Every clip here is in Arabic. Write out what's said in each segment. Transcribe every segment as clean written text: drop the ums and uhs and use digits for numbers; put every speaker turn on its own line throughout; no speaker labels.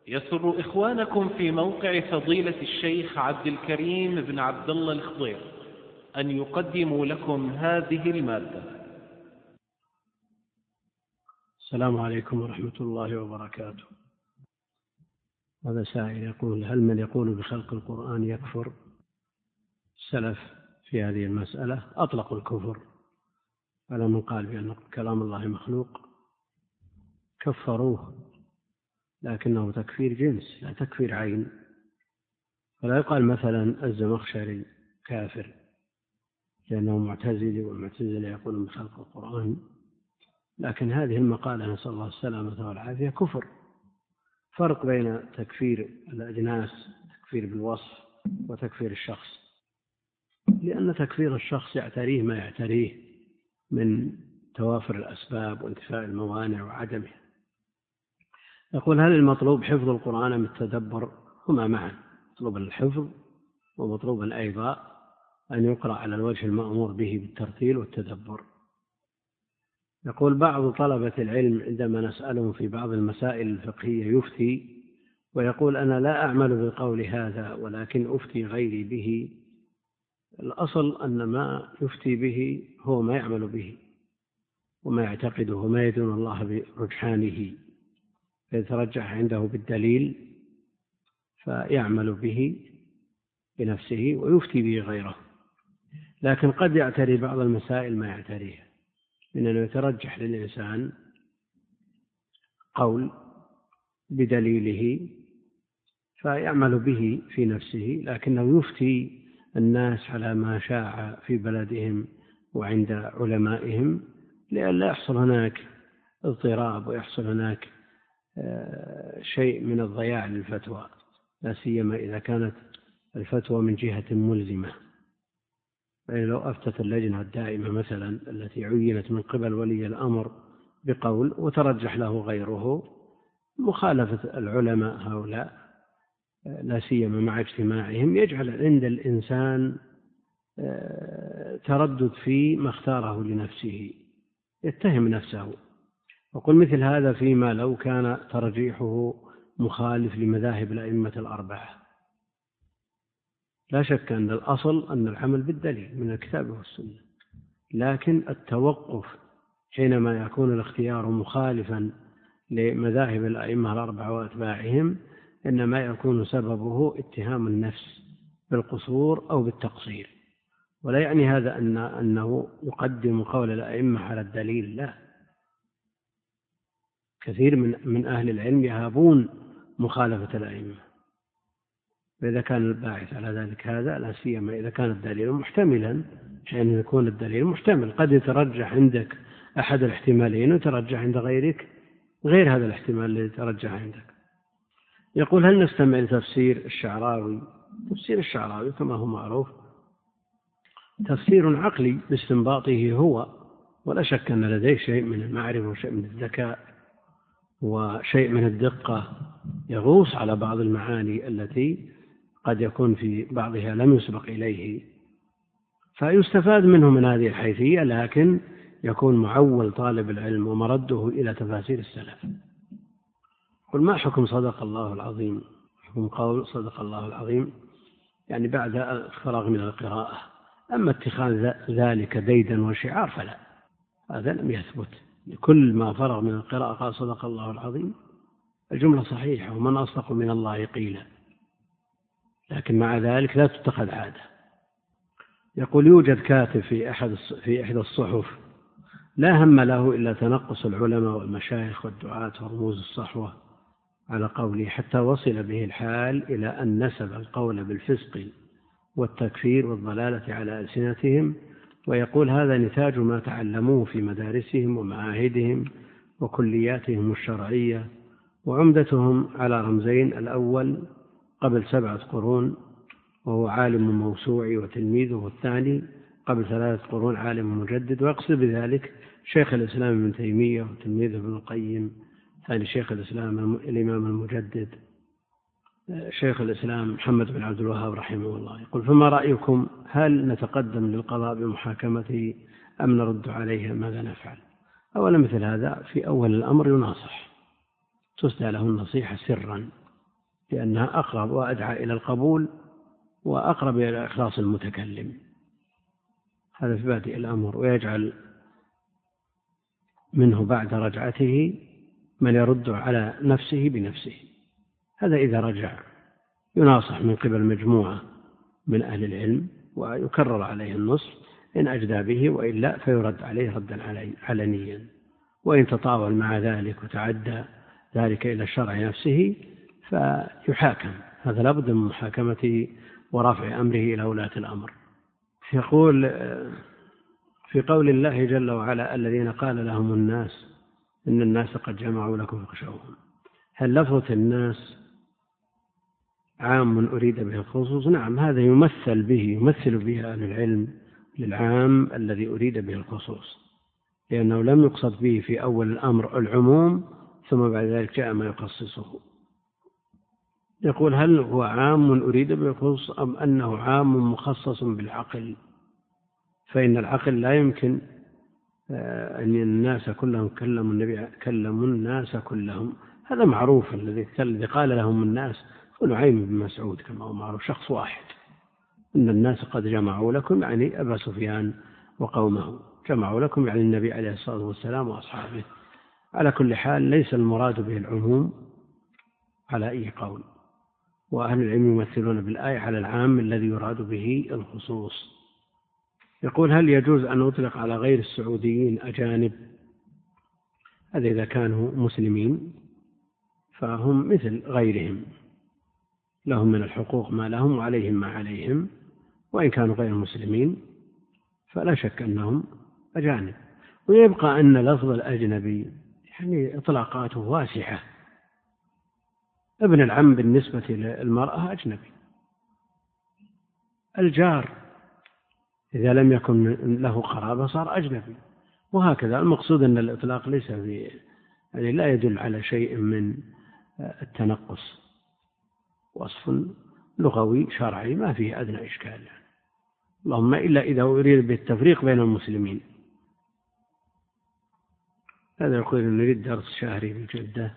يسر إخوانكم في موقع فضيلة الشيخ عبد الكريم بن عبد الله الخضير أن يقدموا لكم هذه المادة.
السلام عليكم ورحمة الله وبركاته. هذا سائل يقول: هل من يقول بخلق القرآن يكفر؟ السلف في هذه المسألة أطلقوا الكفر على من قال بأن كلام الله مخلوق، كفروه، لكنه تكفير جنس لا تكفير عين. فلا يقال مثلا الزمخشري كافر لأنه معتزلي، والمعتزلة يقولون بخلق القرآن، لكن هذه المقالة نسأل الله السلامة والعافية كفر. فرق بين تكفير الأجناس، تكفير بالوصف، وتكفير الشخص، لأن تكفير الشخص يعتريه ما يعتريه من توافر الأسباب وانتفاء الموانع وعدمه. يقول: هل المطلوب حفظ القرآن أم التدبر؟ هما معا، مطلوب الحفظ ومطلوب أيضا أن يقرأ على الوجه المأمور به بالترتيل والتدبر. يقول: بعض طلبة العلم عندما نسألهم في بعض المسائل الفقهية يفتي ويقول: أنا لا أعمل بقول هذا ولكن أفتي غيري به. الأصل أن ما يفتي به هو ما يعمل به وما يعتقده وما يدون الله برجحانه، فيترجح عنده بالدليل فيعمل به بنفسه ويفتي به غيره. لكن قد يعتري بعض المسائل ما يعتريه، إنه يترجح للإنسان قول بدليله فيعمل به في نفسه، لكنه يفتي الناس على ما شاع في بلدهم وعند علمائهم، لئلا يحصل هناك اضطراب ويحصل هناك شيء من الضياع للفتوى، لا سيما إذا كانت الفتوى من جهة ملزمة. يعني لو أفتت اللجنة الدائمة مثلا التي عينت من قبل ولي الأمر بقول وترجح له غيره، مخالفة العلماء هؤلاء لا سيما مع اجتماعهم يجعل عند الإنسان تردد في ما اختاره لنفسه، يتهم نفسه. وقل مثل هذا فيما لو كان ترجيحه مخالف لمذاهب الأئمة الأربعة. لا شك أن الأصل أن العمل بالدليل من الكتاب والسنة، لكن التوقف حينما يكون الاختيار مخالفا لمذاهب الأئمة الأربعة وأتباعهم إنما يكون سببه اتهام النفس بالقصور أو بالتقصير، ولا يعني هذا أنه يقدم قول الأئمة على الدليل. لا، كثير من أهل العلم يهابون مخالفة الأئمة، فإذا كان الباعث على ذلك هذا، لا سيما إذا كان الدليل محتملا، حين يكون الدليل محتمل قد يترجح عندك أحد الاحتمالين وترجح عند غيرك غير هذا الاحتمال الذي ترجح عندك. يقول: هل نستمع لتفسير الشعراوي؟ تفسير الشعراوي كما هو معروف تفسير عقلي باستنباطه هو، ولا شك أن لديه شيء من المعرفة وشيء من الذكاء وشيء من الدقة، يغوص على بعض المعاني التي قد يكون في بعضها لم يسبق إليه، فيستفاد منه من هذه الحيثية، لكن يكون معول طالب العلم ومرده إلى تفاسير السلف. قل: ما حكم صدق الله العظيم؟ حكم قول صدق الله العظيم يعني بعد الفراغ من القراءة. أما اتخاذ ذلك ديدا وشعار فلا، هذا لم يثبت. كل ما فرغ من القراءة قال صدق الله العظيم، الجملة صحيحة، ومن أصدق من الله قيلا، لكن مع ذلك لا تتخذ عادة. يقول: يوجد كاتب في إحدى الصحف لا هم له إلا تنقص العلماء والمشايخ والدعاة ورموز الصحوة على قوله، حتى وصل به الحال إلى أن نسب القول بالفسق والتكفير والضلالة على ألسنتهم، ويقول: هذا نتاج ما تعلموه في مدارسهم ومعاهدهم وكلياتهم الشرعية، وعمدتهم على رمزين: الأول قبل 7 قرون وهو عالم موسوعي وتلميذه، والثاني قبل 3 قرون عالم مجدد. ويقصد بذلك شيخ الإسلام ابن تيمية وتلميذه ابن القيم، ثاني شيخ الإسلام الإمام المجدد شيخ الإسلام محمد بن عبد الوهاب رحمه الله. يقول: فما رأيكم؟ هل نتقدم للقضاء بمحاكمته أم نرد عليه؟ ماذا نفعل؟ أولا مثل هذا في أول الأمر يناصح، تسدى له النصيحة سرا لأنها أقرب وأدعى إلى القبول وأقرب إلى إخلاص المتكلم. هذا في بادئ الأمر. ويجعل منه بعد رجعته من يرد على نفسه بنفسه. هذا إذا رجع يناصح من قبل مجموعة من أهل العلم ويكرر عليه النصح إن أجدى به، وإلا فيرد عليه ردا علنيا. وإن تطاول مع ذلك وتعدى ذلك إلى الشرع نفسه فيحاكم. هذا لابد من محاكمته ورفع أمره إلى ولاة الأمر. يقول في قول الله جل وعلا الذين قال لهم الناس إن الناس قد جمعوا لكم فاخشوهم، هل لفظة الناس عام أريد به الخصوص؟ نعم، هذا يمثل به أهل العلم للعام الذي أريد به الخصوص، لأنه لم يقصد به في أول الأمر العموم ثم بعد ذلك جاء ما يخصصه. يقول هل هو عام أريد به الخصوص أم أنه عام مخصص بالعقل؟ فإن العقل لا يمكن أن الناس كلهم كلموا الناس كلهم. هذا معروف. الذي قال لهم الناس هو نعيم بن مسعود كما هو معروف، شخص واحد. إن الناس قد جمعوا لكم يعني أبا سفيان وقومه، جمعوا لكم يعني النبي عليه الصلاة والسلام وأصحابه. على كل حال ليس المراد به العموم على أي قول، وأهل العلم يمثلون بالآية على العام الذي يراد به الخصوص. يقول هل يجوز أن نطلق على غير السعوديين أجانب؟ هذا إذا كانوا مسلمين فهم مثل غيرهم، لهم من الحقوق ما لهم وعليهم ما عليهم، وإن كانوا غير مسلمين فلا شك أنهم أجانب. ويبقى أن لفظ الأجنبي يعني إطلاقاته واسعة. ابن العم بالنسبة للمرأة أجنبي، الجار إذا لم يكن له قرابة صار أجنبي، وهكذا. المقصود أن الإطلاق ليس يعني لا يدل على شيء من التنقص، وصف لغوي شرعي ما فيه أدنى إشكال يعني. اللهم إلا إذا أريد بالتفريق بين المسلمين. هذا يقول نريد درس شهري بجدة،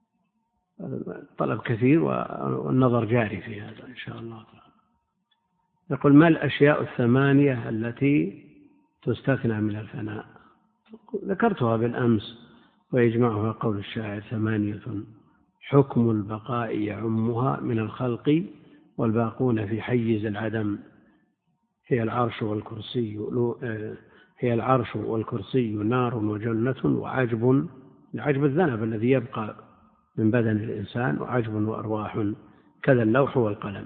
طلب كثير والنظر جاري في هذا إن شاء الله تعالى. يقول ما الأشياء الثمانية التي تستثنى من الفناء؟ ذكرتها بالأمس، ويجمعها قول الشاعر 8 حكم البقاء يعمها من الخلق والباقون في حيز العدم، هي العرش والكرسي نار وجنة وعجب، العجب الذنب الذي يبقى من بدن الإنسان، وعجب وأرواح كذا اللوح والقلم.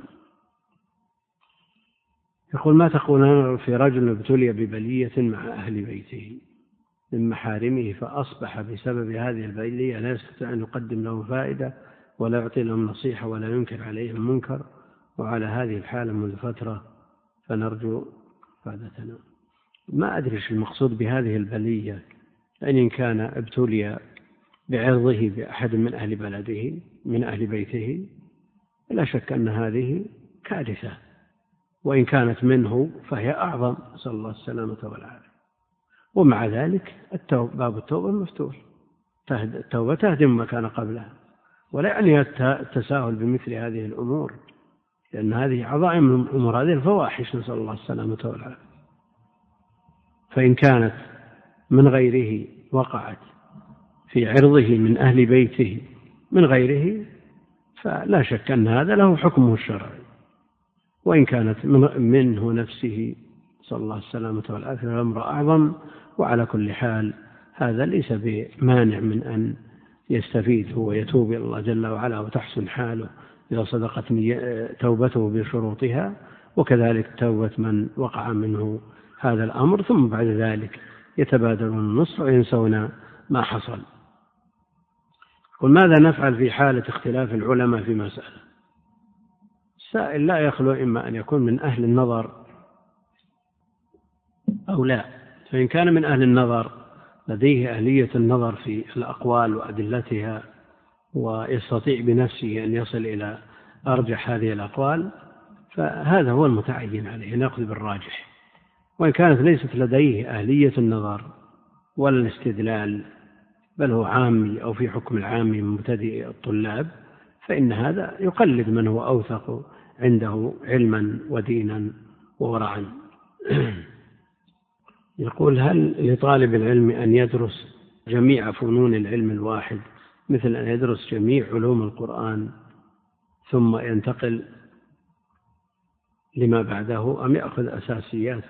يقول ما تقولون في رجل ابتلي ببلية مع أهل بيته من محارمه فأصبح بسبب هذه البلية لا يستطيع أن يقدم لهم فائدة ولا يعطي لهم نصيحة ولا ينكر عليهم منكر، وعلى هذه الحالة منذ فترة فنرجو فائدتنا. ما أدري ايش المقصود بهذه البلية، إن كان ابتلي بعرضه بأحد من أهل بلده من أهل بيته لا شك أن هذه كارثة، وإن كانت منه فهي أعظم، نسأل الله السلامة والعافية. ومع ذلك باب التوبة مفتوح، التوبة تهدم ما كان قبلها، ولا يعني التساهل بمثل هذه الأمور، لأن هذه عظائم الأمور، هذه الفواحش، نسأل الله السلامة والعافية. فإن كانت من غيره وقعت في عرضه من أهل بيته من غيره فلا شك أن هذا له حكمه الشرعي، وإن كانت منه نفسه صلى الله السلامة والعافية الأمر أعظم. وعلى كل حال هذا ليس بمانع من أن يستفيد ويتوب إلى الله جل وعلا وتحسن حاله إذا صدقت توبته بشروطها، وكذلك توبة من وقع منه هذا الأمر، ثم بعد ذلك يتبادلون النصح وينسون ما حصل. وماذا نفعل في حالة اختلاف العلماء في مسألة؟ السائل لا يخلو إما أن يكون من أهل النظر أو لا. فإن كان من أهل النظر لديه أهلية النظر في الأقوال وأدلتها ويستطيع بنفسه أن يصل إلى أرجح هذه الأقوال فهذا هو المتعين عليه أن يأخذ بالراجح. وإن كانت ليست لديه أهلية النظر ولا الاستدلال بل هو عامي أو في حكم العامي من مبتدئ الطلاب فإن هذا يقلد من هو أوثق عنده علما ودينا وورعا. يقول: هل لطالب العلم أن يدرس جميع فنون العلم الواحد، مثل أن يدرس جميع علوم القرآن ثم ينتقل لما بعده، أم يأخذ أساسيات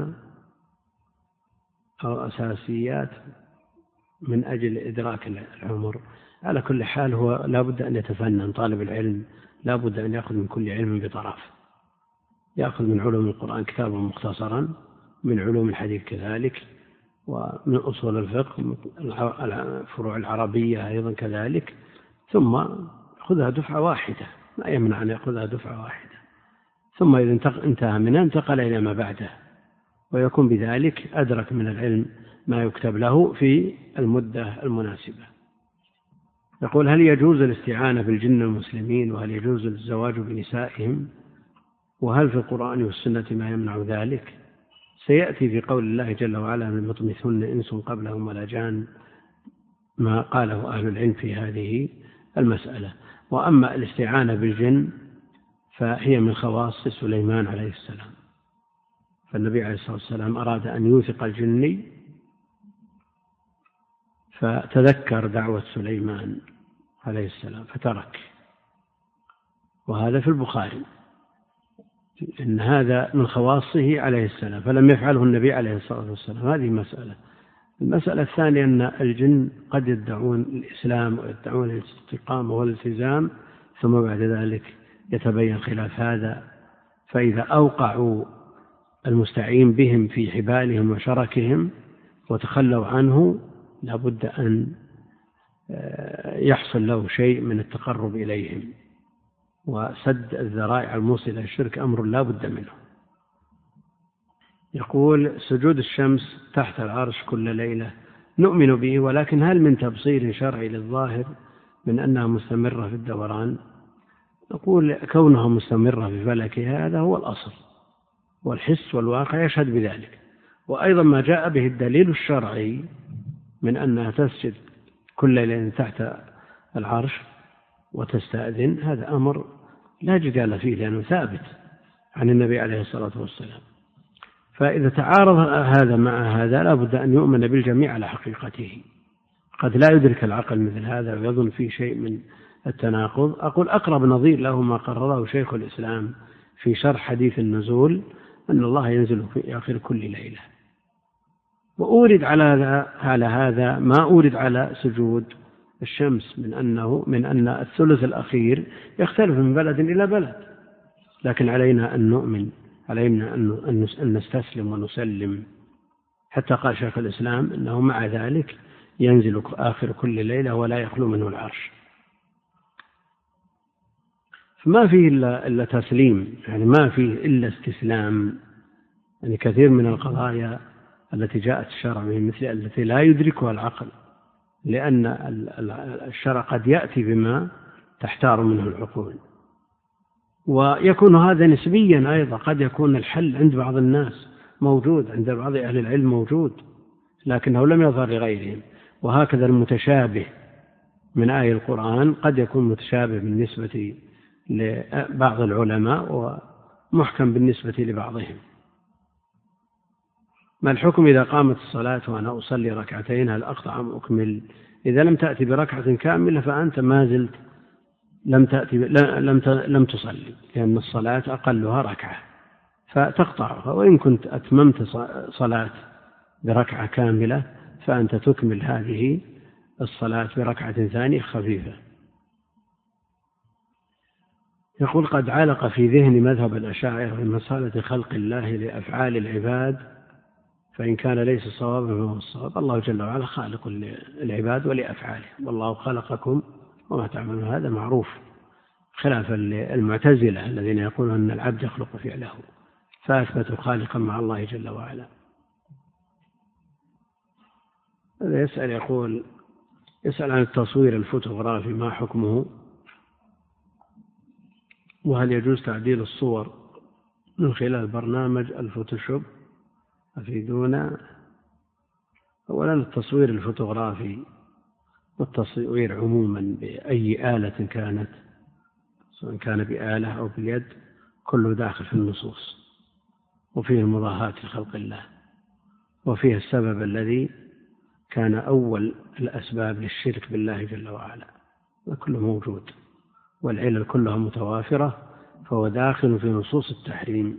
أو أساسيات من أجل إدراك العمر؟ على كل حال هو لا بد أن يتفنن. طالب العلم لا بد أن يأخذ من كل علم بطرف، يأخذ من علوم القرآن كتابا مختصرا، من علوم الحديث كذلك، ومن أصول الفقه، الفروع العربية أيضا كذلك، ثم يأخذها دفعة واحدة، لا يمنع أن يأخذها دفعة واحدة، ثم إذا انتهى منها انتقل إلى ما بعده، ويكون بذلك أدرك من العلم ما يكتب له في المدة المناسبة. يقول: هل يجوز الاستعانة بالجن المسلمين؟ وهل يجوز الزواج بنسائهم؟ وهل في القرآن والسنة ما يمنع ذلك؟ سيأتي في قول الله جل وعلا: من يطمثهن إنس قبلهم ولا جان، ما قاله أهل العلم في هذه المسألة. وأما الاستعانة بالجن فهي من خواص سليمان عليه السلام، فالنبي عليه الصلاة والسلام أراد أن يوثق الجني فتذكر دعوة سليمان عليه السلام فترك، وهذا في البخاري، إن هذا من خواصه عليه السلام فلم يفعله النبي عليه الصلاة والسلام. هذه مسألة. المسألة الثانية أن الجن قد يدعون الإسلام ويدعون الاستقامة والالتزام، ثم بعد ذلك يتبين خلاف هذا، فإذا أوقعوا المستعين بهم في حبالهم وشركهم وتخلوا عنه لابد أن يحصل له شيء من التقرب إليهم، وسد الذرائع الموصلة إلى الشرك أمر لا بد منه. يقول: سجود الشمس تحت العرش كل ليلة نؤمن به، ولكن هل من تبصير شرعي للظاهر من أنها مستمرة في الدوران؟ نقول: كونها مستمرة في فلكها هذا هو الأصل، والحس والواقع يشهد بذلك. وأيضا ما جاء به الدليل الشرعي من أنها تسجد كل ليلة تحت العرش وتستأذن، هذا أمر لا جدال فيه لأنه ثابت عن النبي عليه الصلاة والسلام. فإذا تعارض هذا مع هذا لا بد أن يؤمن بالجميع على حقيقته. قد لا يدرك العقل مثل هذا ويظن فيه شيء من التناقض. أقول: أقرب نظير له ما قرره شيخ الإسلام في شرح حديث النزول، أن الله ينزل في آخر كل ليلة. وأورد على هذا ما أورد على سجود الشمس من أن الثلث الأخير يختلف من بلد إلى بلد، لكن علينا أن نؤمن، علينا أن نستسلم ونسلم. حتى قال شيخ الإسلام أنه مع ذلك ينزل آخر كل ليلة ولا يخلو منه العرش. فما فيه إلا تسليم، يعني ما فيه إلا استسلام. يعني كثير من القضايا التي جاءت الشرع مثل التي لا يدركها العقل، لأن الشرع قد يأتي بما تحتار منه العقول، ويكون هذا نسبيا أيضا. قد يكون الحل عند بعض الناس موجود، عند بعض أهل العلم موجود، لكنه لم يظهر لغيرهم. وهكذا المتشابه من آية القرآن قد يكون متشابه بالنسبة لبعض العلماء ومحكم بالنسبة لبعضهم. ما الحكم إذا قامت الصلاة وأنا أصلي ركعتين، هل أقطع أم أكمل؟ إذا لم تأتي بركعة كاملة فأنت ما زلت لم تصلي، لأن الصلاة أقلها ركعة فتقطعها. وإن كنت أتممت صلاة بركعة كاملة فأنت تكمل هذه الصلاة بركعة ثانية خفيفة. يقول: قد علق في ذهني مذهب الأشاعرة في مسألة خلق الله لأفعال العباد، فإن كان ليس صوابا فهو الصواب. الله جل وعلا خالق العباد ولأفعاله، والله خلقكم وما تعملون، هذا معروف، خلافا للمعتزلة الذين يقولون أن العبد يخلق فعله، فأثبتوا خالقا مع الله جل وعلا. هذا يسأل عن التصوير الفوتوغرافي، ما حكمه؟ وهل يجوز تعديل الصور من خلال برنامج الفوتوشوب؟ أفيدونا. أولا، التصوير الفوتوغرافي والتصوير عموما بأي آلة كانت سواء كان بآلة أو باليد، كله داخل في النصوص، وفيه المضاهاة لخلق الله، وفيه السبب الذي كان أول الأسباب للشرك بالله جل وعلا، كله موجود، والعلل كلها متوافرة، فهو داخل في نصوص التحريم.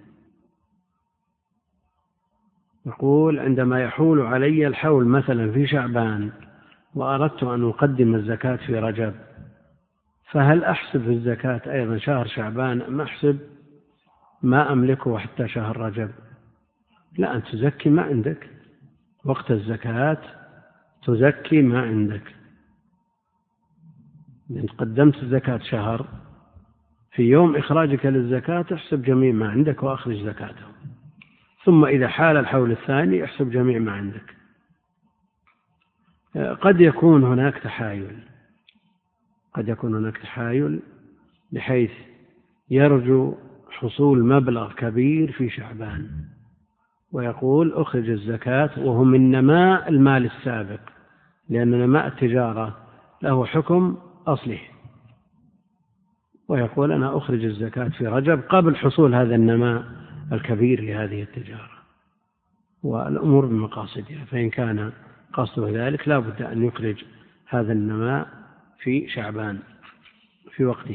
يقول: عندما يحول علي الحول مثلا في شعبان وأردت أن أقدم الزكاة في رجب، فهل أحسب في الزكاة أيضا شهر شعبان أم أحسب ما أملكه حتى شهر رجب؟ لا، أن تزكي ما عندك وقت الزكاة، تزكي ما عندك. إن قدمت الزكاة شهر، في يوم إخراجك للزكاة احسب جميع ما عندك وأخرج زكاته، ثم إذا حال الحول الثاني احسب جميع ما عندك. قد يكون هناك تحايل بحيث يرجو حصول مبلغ كبير في شعبان ويقول أخرج الزكاة، وهو من نماء المال السابق، لأن نماء التجارة له حكم أصله، ويقول أنا أخرج الزكاة في رجب قبل حصول هذا النماء الكبير لهذه التجارة، والأمور بمقاصدها، فإن كان قصده ذلك لا بد أن يخرج هذا النماء في شعبان في وقته.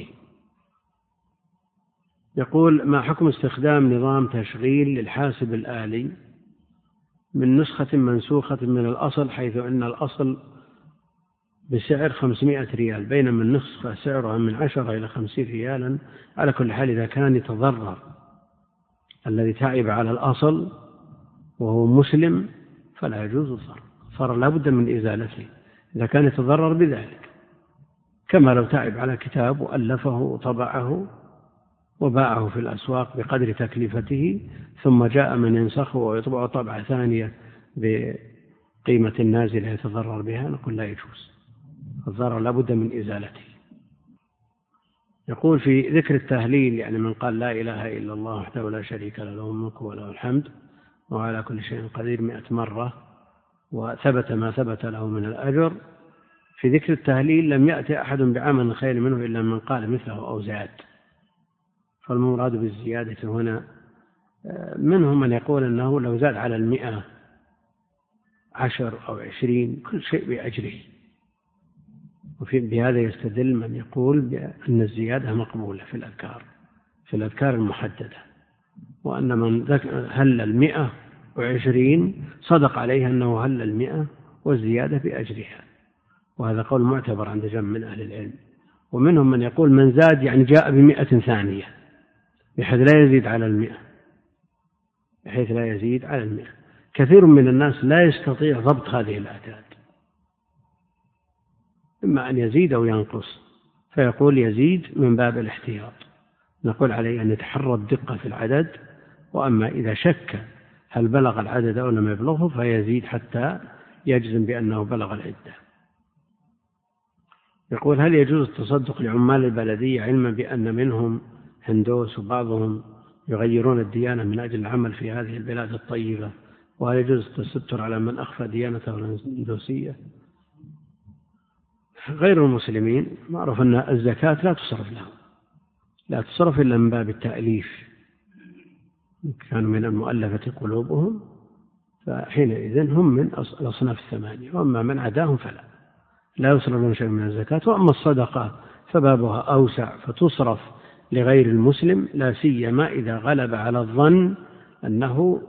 يقول: ما حكم استخدام نظام تشغيل للحاسب الآلي من نسخة منسوخة من الأصل، حيث أن الأصل بسعر 500 ريال، بينما النسخة سعرها من 10 إلى 50 ريالا؟ على كل حال، إذا كان يتضرر الذي تعب على الأصل وهو مسلم فلا يجوز الضرر لا بد من إزالته إذا كان يتضرر بذلك، كما لو تعب على كتاب وألفه وطبعه وباعه في الأسواق بقدر تكلفته، ثم جاء من ينسخه ويطبع طبعة ثانية بقيمة نازلة يتضرر بها، نقول لا يجوز، الضرر لا بد من إزالته. يقول: في ذكر التهليل، يعني من قال لا إله إلا الله وحده لا شريك له، له الملك وله الحمد وعلى كل شيء قدير 100 مرة، وثبت ما ثبت له من الأجر، في ذكر التهليل لم يأتي أحد بعمل خير منه إلا من قال مثله أو زاد، فالمراد بالزيادة هنا منهم من يقول أنه لو زاد على 100 10 أو 20 كل شيء بأجره، بهذا يستدل من يقول بأن الزيادة مقبولة في الأذكار المحددة، وأن من هل 120 صدق عليه أنه هل 100 والزيادة بأجرها، وهذا قول معتبر عند جمع من أهل العلم. ومنهم من يقول من زاد يعني جاء ب100 ثانية بحيث لا يزيد على 100. كثير من الناس لا يستطيع ضبط هذه الأعداد، إما أن يزيد أو ينقص، فيقول يزيد من باب الاحتياط، نقول عليه أن يتحرى الدقة في العدد، وأما إذا شك هل بلغ العدد أو لم يبلغه فيزيد حتى يجزم بأنه بلغ العدة. يقول: هل يجوز التصدق لعمال البلدية علما بأن منهم هندوس وبعضهم يغيرون الديانة من أجل العمل في هذه البلاد الطيبة، وهل يجوز التستر على من أخفى ديانته الهندوسية؟ غير المسلمين معروف أن الزكاة لا تصرف إلا من باب التأليف، كانوا من المؤلفة قلوبهم، فحينئذ هم من الأصناف 8، وأما من عداهم فلا يصرفون شيء من الزكاة. وأما الصدقة فبابها أوسع، فتصرف لغير المسلم، لا سيما إذا غلب على الظن أنه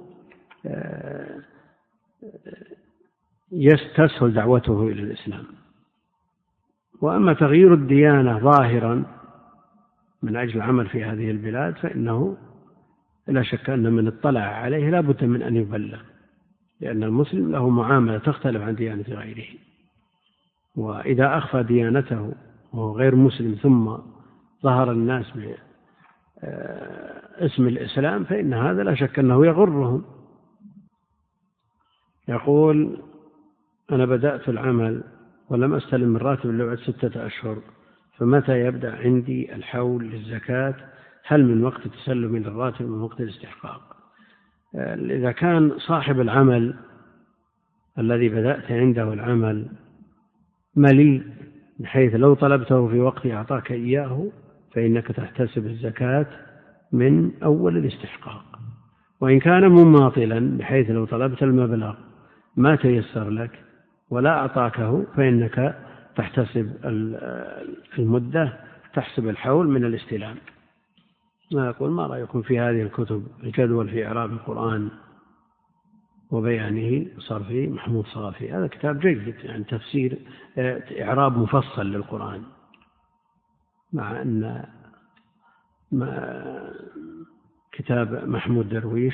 يستسهل دعوته إلى الإسلام. وأما تغيير الديانة ظاهرا من أجل العمل في هذه البلاد فإنه لا شك أن من اطلع عليه لا بد من أن يبلغ، لأن المسلم له معاملة تختلف عن ديانة غيره، وإذا أخفى ديانته وهو غير مسلم ثم ظهر الناس باسم الإسلام فإن هذا لا شك أنه يغرهم. يقول: أنا بدأت العمل ولم أستلم الراتب إلا بعد 6 أشهر، فمتى يبدأ عندي الحول للزكاة؟ هل من وقت تسلمي للراتب من وقت الاستحقاق؟ إذا كان صاحب العمل الذي بدأت عنده العمل مليء بحيث لو طلبته في وقت أعطاك إياه فإنك تحتسب الزكاة من أول الاستحقاق. وإن كان مماطلا بحيث لو طلبت المبلغ ما تيسر لك ولا أعطاكه فإنك تحتسب المدة، تحسب الحول من الاستلام. أقول ما رأيكم في هذه الكتب الجدول في إعراب القرآن وبيانه صرفي محمود صافي؟ هذا كتاب جيد، يعني تفسير إعراب مفصل للقرآن، مع أن كتاب محمود درويش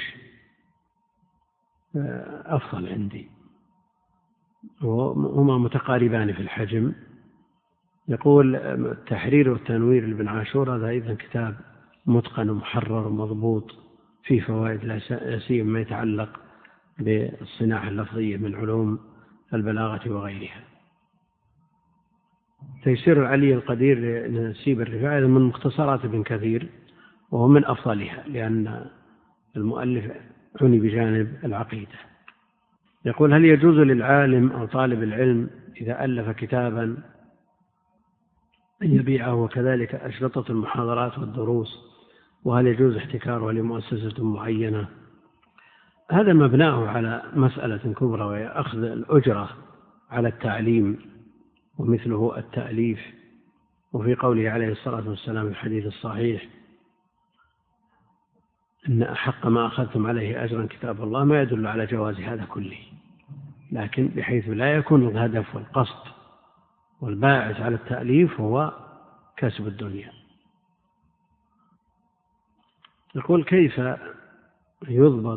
أفضل عندي، وهما متقاربان في الحجم. يقول التحرير والتنوير لابن عاشور هذا أيضا كتاب متقن ومحرر ومضبوط فيه فوائد لا سيما ما يتعلق بالصناعة اللفظية من علوم البلاغة وغيرها. تيسير العلي القدير لنسيب الرفاعي من مختصرات ابن كثير وهو من أفضلها، لأن المؤلف عني بجانب العقيدة. يقول هل يجوز للعالم أو طالب العلم إذا ألف كتابا أن يبيعه، وكذلك أشرطة المحاضرات والدروس، وهل يجوز احتكاره لمؤسسة معينة؟ هذا مبناه على مسألة كبرى، وهي أخذ الأجرة على التعليم ومثله التأليف. وفي قوله عليه الصلاة والسلام في الحديث الصحيح إن أحق ما أخذتم عليه أجرا كتاب الله، ما يدل على جواز هذا كله، لكن بحيث لا يكون الهدف والقصد والباعث على التأليف هو كسب الدنيا. يقول كيف يضبط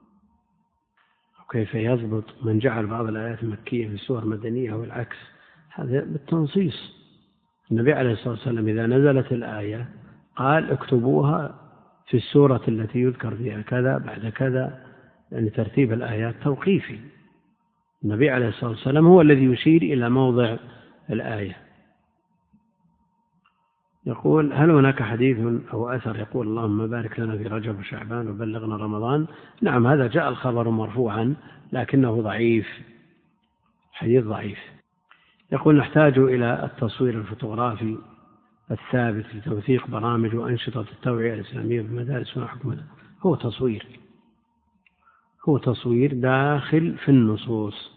وكيف يضبط من جعل بعض الآيات المكية في سور مدنية والعكس؟ هذا بالتنصيص. النبي عليه الصلاة والسلام إذا نزلت الآية قال اكتبوها في السورة التي يذكر فيها كذا بعد كذا، يعني ترتيب الآيات توقيفي. النبي عليه الصلاة والسلام هو الذي يشير إلى موضع الآية. يقول هل هناك حديث أو أثر يقول اللهم بارك لنا في رجب وشعبان وبلغنا رمضان؟ نعم، هذا جاء الخبر مرفوعا لكنه ضعيف، حديث ضعيف. يقول نحتاج إلى التصوير الفوتوغرافي الثابت لتوثيق برامج وأنشطة التوعية الإسلامية بالمدارس وحكمها. هو تصوير داخل في النصوص،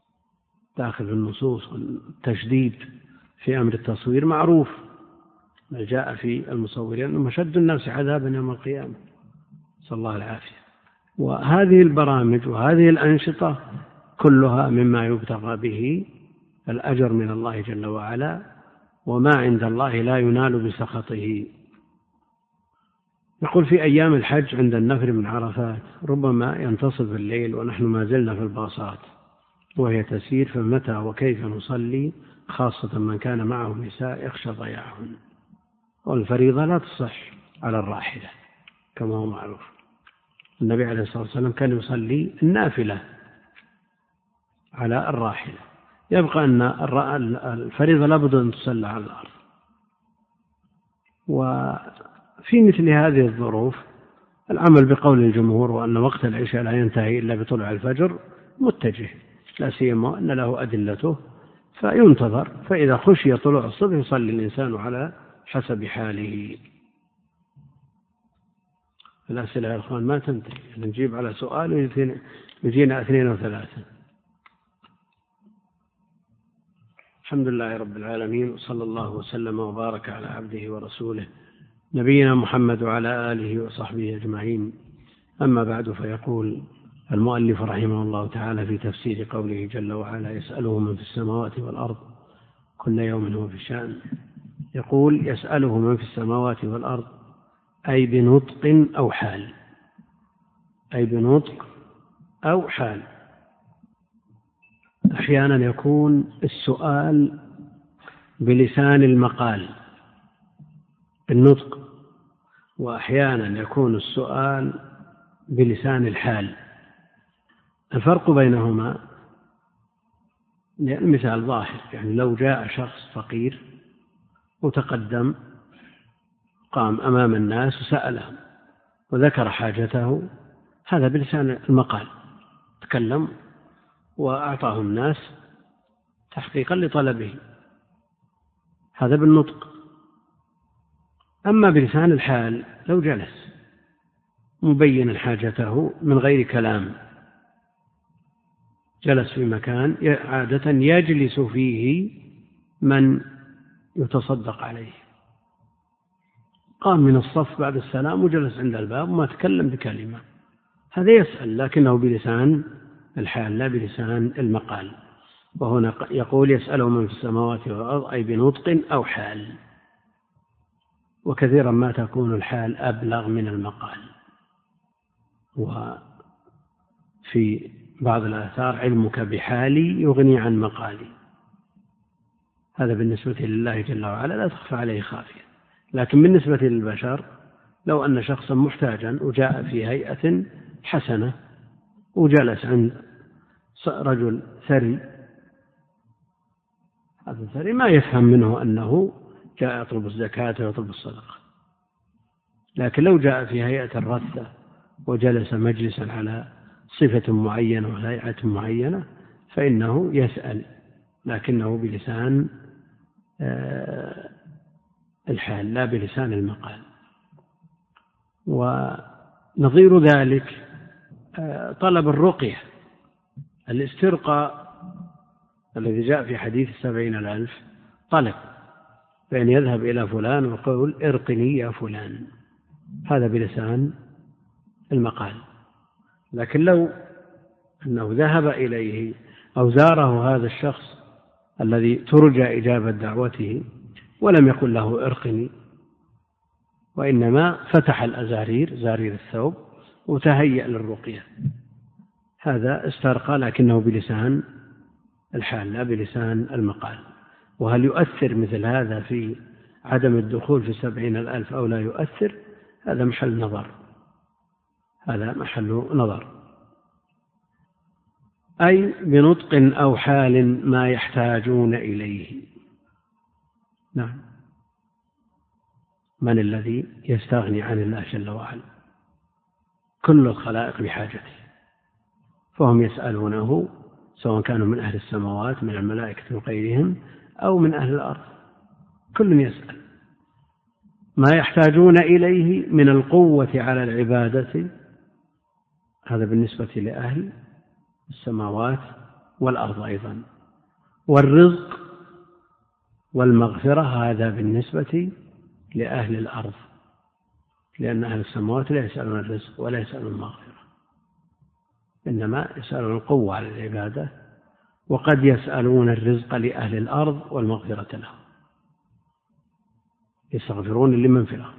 والتشديد في أمر التصوير معروف، ما جاء في المصورين أنهم أشد الناس عذابا يوم القيامة، صلى الله العافية. وهذه البرامج وهذه الأنشطة كلها مما يبتغى به الأجر من الله جل وعلا، وما عند الله لا ينال بسخطه. يقول في أيام الحج عند النفر من عرفات ربما ينتصف الليل ونحن ما زلنا في الباصات وهي تسير، فمتى وكيف نصلي، خاصة من كان معه نساء يخشى ضياعهن؟ والفريضة لا تصح على الراحلة كما هو معروف. النبي عليه الصلاة والسلام كان يصلي النافلة على الراحلة، يبقى أن الفريضة لابد أن تصلى على الأرض. وفي مثل هذه الظروف العمل بقول الجمهور وأن وقت العشاء لا ينتهي إلا بطلوع الفجر متجه، لا سيما أن له أدلته، فينتظر، فإذا خشي طلوع الصبح يصلي الإنسان على حسب حاله. الأسئلة يا أخوان ما تنتهي، نجيب على سؤال ويجينا 2 أو 3. الحمد لله رب العالمين، وصلى الله وسلم وبارك على عبده ورسوله نبينا محمد وعلى آله وصحبه أجمعين. أما بعد، فيقول المؤلف رحمه الله تعالى في تفسير قوله جل وعلا يسأله من في السماوات والأرض كل يوم هو في شأن. يقول يسأله من في السماوات والأرض أي بنطق أو حال، أحيانا يكون السؤال بلسان المقال بالنطق، وأحيانا يكون السؤال بلسان الحال. الفرق بينهما مثال ظاهر، يعني لو جاء شخص فقير وتقدم قام أمام الناس وسألهم وذكر حاجته، هذا بلسان المقال، تكلم وأعطاهم الناس تحقيقا لطلبه، هذا بالنطق. أما بلسان الحال لو جلس مبين حاجته من غير كلام، جلس في مكان عادة يجلس فيه من يتصدق عليه، قام من الصف بعد السلام وجلس عند الباب وما تكلم بكلمة، هذا يسأل لكنه بلسان الحال لا بلسان المقال. وهنا يقول يسأله من في السماوات والأرض أي بنطق أو حال، وكثيرا ما تكون الحال أبلغ من المقال. وفي بعض الآثار علمك بحالي يغني عن مقالي، هذا بالنسبة لله جل وعلا لا تخفى عليه خافية. لكن بالنسبة للبشر لو أن شخصا محتاجا وجاء في هيئة حسنة وجلس عند رجل ثري، هذا الثري ما يفهم منه أنه جاء يطلب الزكاة ويطلب الصدقة، لكن لو جاء في هيئة الرثة وجلس مجلسا على صفة معينة وهيئة معينة فإنه يسأل لكنه بلسان الحال لا بلسان المقال. ونظير ذلك طلب الرقية، الاسترقاء الذي جاء في حديث 70,000 طلب، فإن يذهب إلى فلان ويقول ارقني يا فلان، هذا بلسان المقال. لكن لو أنه ذهب إليه أو زاره هذا الشخص الذي ترجى إجابة دعوته ولم يقل له ارقني، وإنما فتح الأزارير زارير الثوب وتهيأ للرقية، هذا استرقى لكنه بلسان الحال لا بلسان المقال. وهل يؤثر مثل هذا في عدم الدخول في 70,000 أو لا يؤثر؟ هذا محل نظر، هذا محل نظر. أي بنطق أو حال ما يحتاجون إليه. نعم، من الذي يستغني عن الله جل وعلا؟ كل الخلائق بحاجته، فهم يسألونه سواء كانوا من أهل السماوات من الملائكة وغيرهم أو من أهل الأرض، كل يسأل ما يحتاجون إليه من القوة على العبادة، هذا بالنسبة لأهل السماوات والأرض أيضا، والرزق والمغفرة هذا بالنسبة لأهل الأرض، لأن أهل السماوات لا يسألون الرزق ولا يسألون المغفرة، إنما يسألون القوة على العبادة، وقد يسألون الرزق لأهل الأرض والمغفرة لهم، يستغفرون لمن في الأرض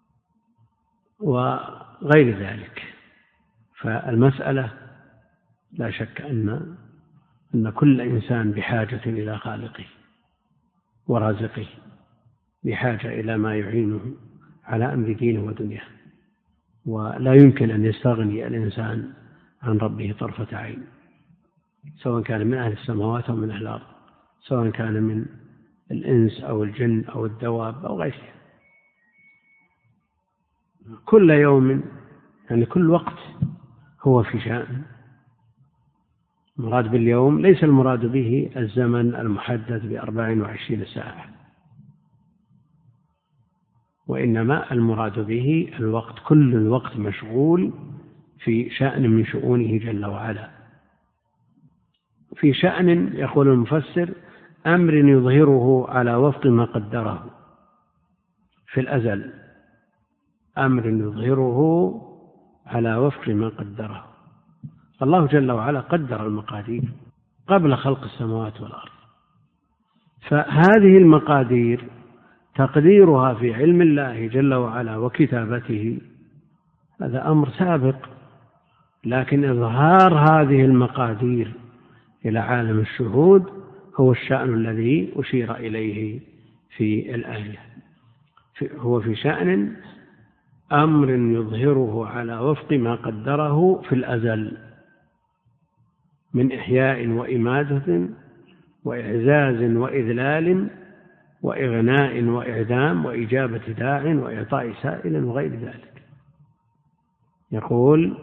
وغير ذلك. فالمسألة لا شك أن كل إنسان بحاجة إلى خالقه ورازقه، بحاجة إلى ما يعينه على أمر دينه ودنياه، ولا يمكن أن يستغني الإنسان عن ربه طرفة عين، سواء كان من أهل السماوات أو من أهل الأرض، سواء كان من الإنس أو الجن أو الدواب أو غيره. كل يوم يعني كل وقت هو في شأن. المراد باليوم ليس المراد به الزمن المحدد ب24 ساعة، وإنما المراد به الوقت، كل الوقت مشغول في شأن من شؤونه جل وعلا، في شأن يقول المفسر أمر يظهره على وفق ما قدره في الأزل، أمر يظهره على وفق ما قدره. الله جل وعلا قدر المقادير قبل خلق السماوات والأرض، فهذه المقادير تقديرها في علم الله جل وعلا وكتابته هذا أمر سابق، لكن إظهار هذه المقادير إلى عالم الشهود هو الشأن الذي أشير إليه في الآية، هو في شأن أمر يظهره على وفق ما قدره في الأزل من إحياء وإماتة وإعزاز وإذلال وإغناء وإعدام وإجابة داع وإعطاء سائل وغير ذلك. يقول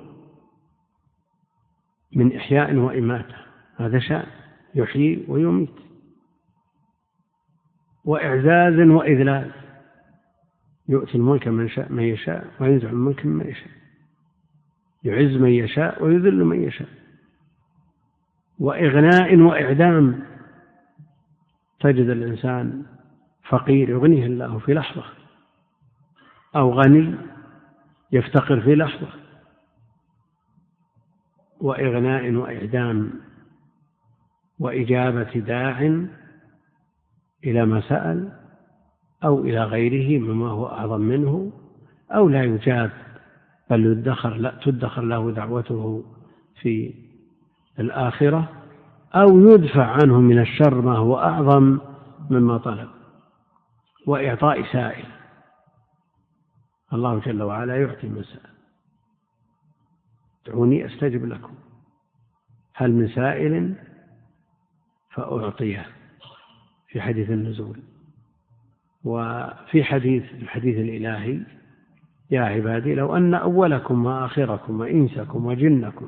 من إحياء وإماتة، هذا شأن يحيي ويميت، وإعزاز وإذلال، يؤتي الملك من يشاء وينزع الملك ممن يشاء، يعز من يشاء ويذل من يشاء. وإغناء وإعدام، تجد الإنسان فقير يغنيه الله في لحظة، أو غني يفتقر في لحظة. وإغناء وإعدام، وإجابة داع إلى ما سأل أو إلى غيره مما هو أعظم منه، أو لا يجاب بل تدخر له دعوته في الآخرة، أو يدفع عنه من الشر ما هو أعظم مما طلب. وإعطاء سائل، الله جل وعلا يعطي من سأل، ادعوني أستجب لكم، هل من سائل فأعطيه في حديث النزول. وفي الحديث الإلهي: يا عبادي لو أن أولكم وآخركم وإنسكم وجنكم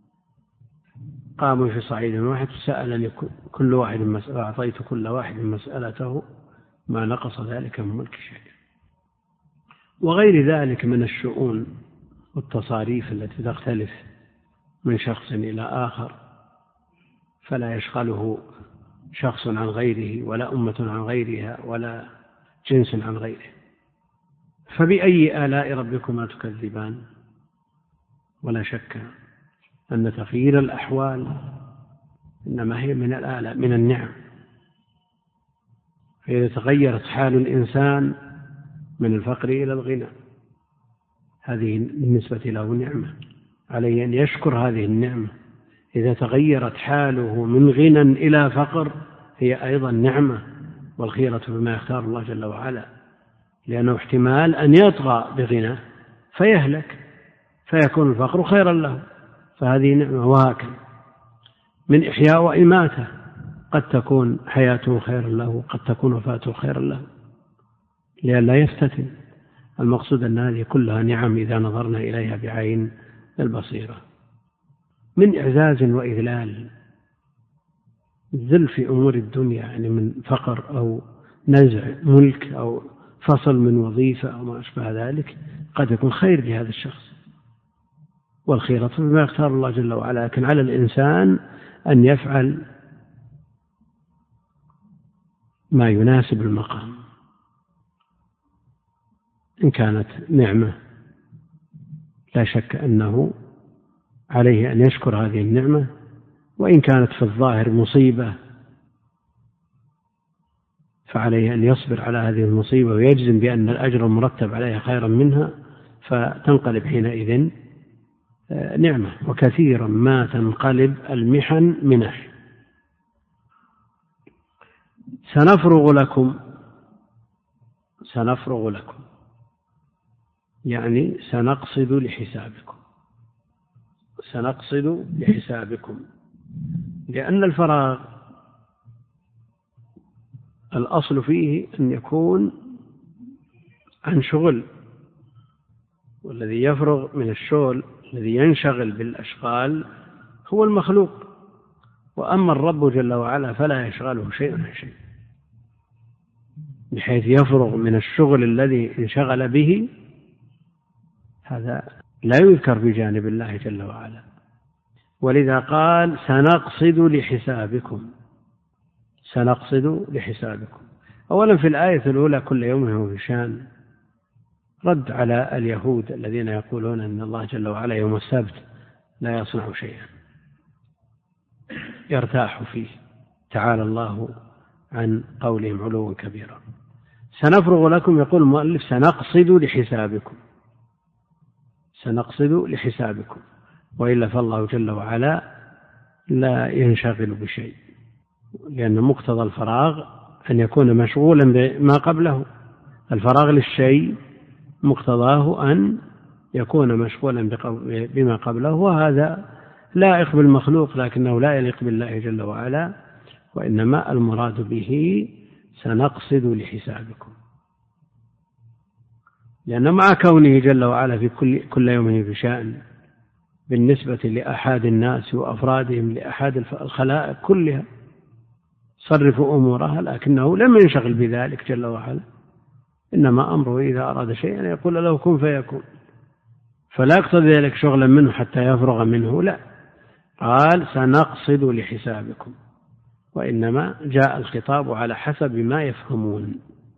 قاموا في صعيد واحد سألني كل واحد مسألة أعطيت كل واحد مسألته ما نقص ذلك من ملك شيء. وغير ذلك من الشؤون والتصاريف التي تختلف من شخص إلى آخر، فلا يشغله شخص عن غيره ولا أمة عن غيرها ولا جنس عن غيره. فبأي آلاء ربكما تكذبان؟ ولا شك أن تغيير الأحوال إنما هي من الآلاء، من النعم. فإذا تغيرت حال الإنسان من الفقر إلى الغنى، هذه بالنسبة له نعمة، عليه أن يشكر هذه النعمة. إذا تغيرت حاله من غنى إلى فقر هي أيضا نعمة، والخيرة بما يختار الله جل وعلا، لأنه احتمال أن يطغى بغنى فيهلك فيكون الفقر خيرا له، فهذه نعمة. وهكذا من إحياء وإماتة، قد تكون حياته خيرا له، قد تكون وفاته خيرا له، لئلا يفتتن. المقصود أن هذه كلها نعم إذا نظرنا إليها بعين البصيرة. من إعزاز وإذلال، الذل في أمور الدنيا، يعني من فقر أو نزع ملك أو فصل من وظيفة أو ما أشبه ذلك، قد يكون خير لهذا الشخص، والخيرة بما يختار الله جل وعلا. لكن على الإنسان أن يفعل ما يناسب المقام. إن كانت نعمة لا شك أنه عليه أن يشكر هذه النعمة، وإن كانت في الظاهر مصيبة فعليه أن يصبر على هذه المصيبة ويجزم بأن الأجر المرتب عليها خيرا منها، فتنقلب حينئذ نعمة. وكثيرا ما تنقلب المحن منح. سنفرغ لكم يعني سنقصد لحسابكم، لأن الفراغ الأصل فيه أن يكون عن شغل، والذي يفرغ من الشغل الذي ينشغل بالأشغال هو المخلوق. وأما الرب جل وعلا فلا يشغله شيء عن شيء، بحيث يفرغ من الشغل الذي انشغل به، هذا لا يذكر بجانب الله جل وعلا. ولذا قال سنقصد لحسابكم. أولا في الآية الأولى كل يوم هو في شان، رد على اليهود الذين يقولون أن الله جل وعلا يوم السبت لا يصنع شيئا يرتاح فيه، تعالى الله عن قولهم علوا كبيرا. سنفرغ لكم، يقول المؤلف سنقصد لحسابكم، وإلا فالله جل وعلا لا ينشغل بشيء، لأن مقتضى الفراغ أن يكون مشغولا بما قبله. الفراغ للشيء مقتضاه أن يكون مشغولا بما قبله، وهذا لائق بالمخلوق لكنه لا يليق بالله جل وعلا. وإنما المراد به سنقصد لحسابكم، لأن مع كونه جل وعلا في كل يوم في شأن بالنسبة لأحد الناس وأفرادهم، لأحد الخلائق كلها صرفوا أمورها، لكنه لم ينشغل بذلك جل وعلا، إنما أمره إذا أراد شيئا يقول له كن فيكون، فلا يقتضي ذلك شغلا منه حتى يفرغ منه، لا، قال سنقصد لحسابكم، وإنما جاء الخطاب على حسب ما يفهمون.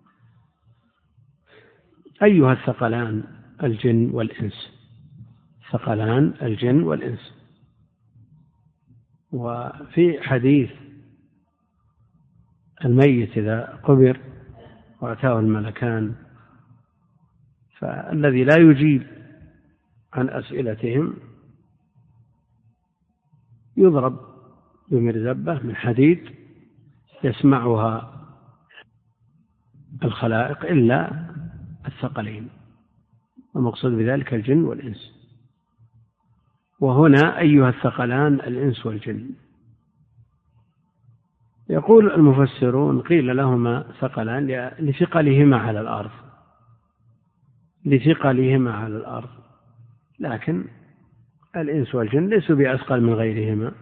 أيها الثقلان الجن والإنس، ثقلان الجن والإنس. وفي حديث الميت إذا قبر وأتاه الملكان فالذي لا يجيب عن أسئلتهم يضرب بمرزبة من حديد يسمعها الخلائق إلا الثقلين، ومقصود بذلك الجن والإنس. وهنا أيها الثقلان الإنس والجن. يقول المفسرون قيل لهما ثقلان لثقلهما على الأرض، لثقلهما على الأرض، لكن الإنس والجن ليسوا بأثقل من غيرهما.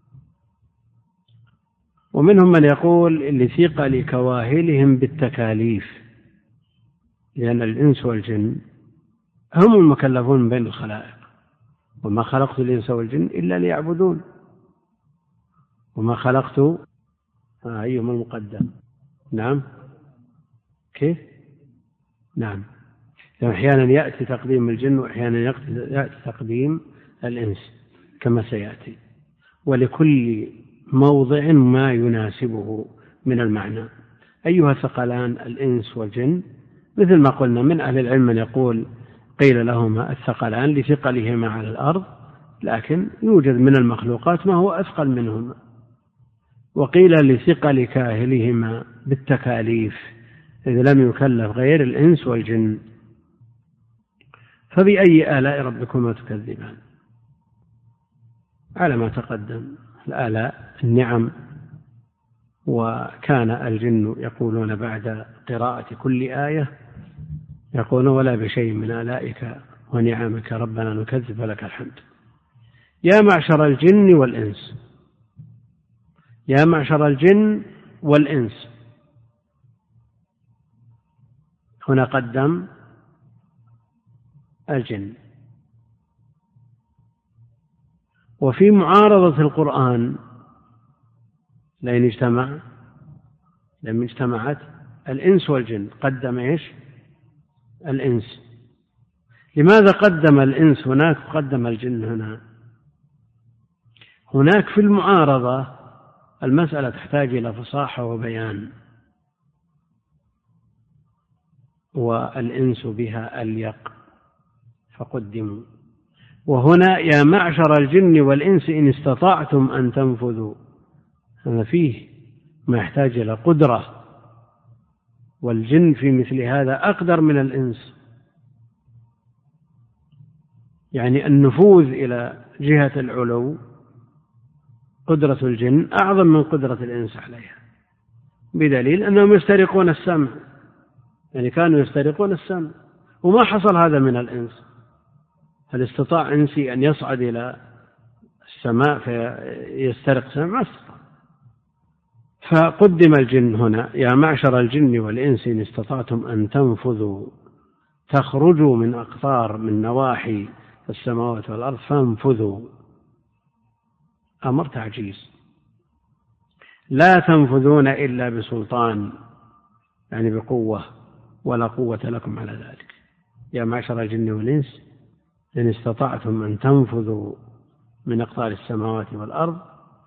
ومنهم من يقول لثقل كواهلهم بالتكاليف، لأن الإنس والجن هم المكلفون من بين الخلائق، وما خلقت الإنس والجن إلا ليعبدون، وما خلقت أيهما المقدم؟ نعم، كيف؟ نعم، أحيانا يأتي تقديم الجن وأحيانا يأتي تقديم الإنس كما سيأتي، ولكل موضع ما يناسبه من المعنى. أيها الثقلان الإنس والجن، مثل ما قلنا من أهل العلم من يقول قيل لهما الثقلان لثقلهما على الأرض، لكن يوجد من المخلوقات ما هو أثقل منهما. وقيل لثقل كاهلهما بالتكاليف، إذ لم يكلف غير الإنس والجن. فبأي آلاء ربكما تكذبان؟ على ما تقدم الآلاء النعم. وكان الجن يقولون بعد قراءة كل آية يقولون ولا بشيء من آلائك ونعمك ربنا نكذب لك الحمد. يا معشر الجن والإنس، يا معشر الجن والإنس، هنا قدم الجن. وفي معارضة القرآن لما اجتمعت الإنس والجن قدم إيش؟ الإنس. لماذا قدم الإنس هناك وقدم الجن هنا؟ هناك في المعارضة المسألة تحتاج إلى فصاحة وبيان، والإنس بها أليق فقدموا. وهنا يا معشر الجن والإنس إن استطعتم أن تنفذوا، هذا فيه ما يحتاج إلى قدرة، والجن في مثل هذا أقدر من الإنس، يعني النفوذ إلى جهة العلو قدرة الجن أعظم من قدرة الإنس عليها، بدليل أنهم يسترقون السمع، يعني كانوا يسترقون السمع وما حصل هذا من الإنس. هل استطاع إنسي أن يصعد إلى السماء فيسترق سمع؟ ما استطاع. فقدم الجن هنا يا معشر الجن والإنس إن استطعتم أن تنفذوا تخرجوا من أقطار من نواحي السماوات والأرض فانفذوا، أمر تعجيز، لا تنفذون إلا بسلطان، يعني بقوة، ولا قوة لكم على ذلك. يا معشر الجن والإنس إن استطعتم أن تنفذوا من أقطار السماوات والأرض.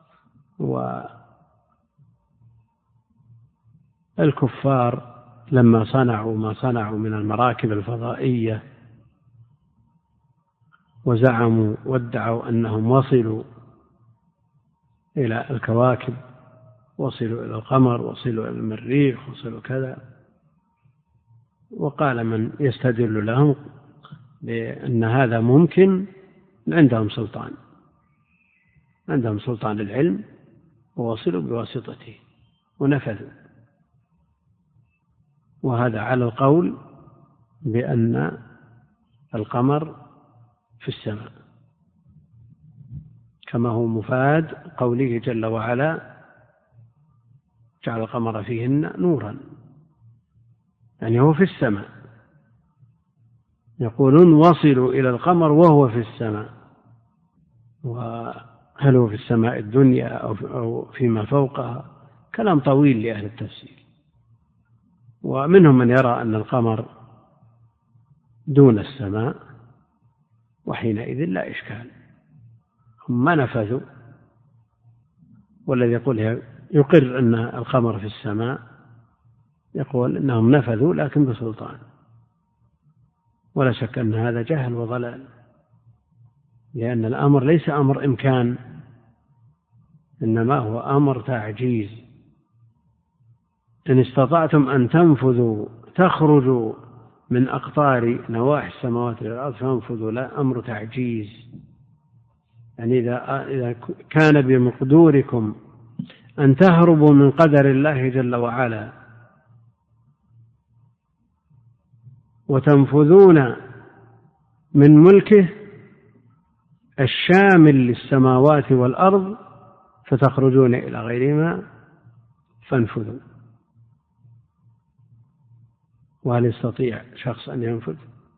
والكفار لما صنعوا ما صنعوا من المراكب الفضائية وزعموا وادعوا أنهم وصلوا إلى الكواكب، وصلوا إلى القمر، وصلوا إلى المريخ، وصلوا كذا، وقال من يستدل لهم بأن هذا ممكن عندهم سلطان، عندهم سلطان العلم، ووصلوا بواسطته ونفذوا. وهذا على القول بأن القمر في السماء، كما هو مفاد قوله جل وعلا جعل القمر فيهن نورا، يعني هو في السماء. يقولون وصلوا إلى القمر وهو في السماء، وهل هو في السماء الدنيا أو فيما فوقها؟ كلام طويل لأهل التفسير. ومنهم من يرى أن القمر دون السماء، وحينئذ لا إشكال، هم ما نفذوا. والذي يقر أن القمر في السماء يقول أنهم نفذوا لكن بسلطان، ولا شك أن هذا جهل وضلال، لأن الأمر ليس أمر إمكان، إنما هو أمر تعجيز. إن استطعتم أن تنفذوا تخرجوا من أقطار نواحي السماوات والأرض فانفذوا، لا، أمر تعجيز. يعني إذا كان بمقدوركم أن تهربوا من قدر الله جل وعلا وتنفذون من ملكه الشامل للسماوات والأرض فتخرجون إلى غيرهما فانفذوا. وهل يستطيع شخص أن ينفذ؟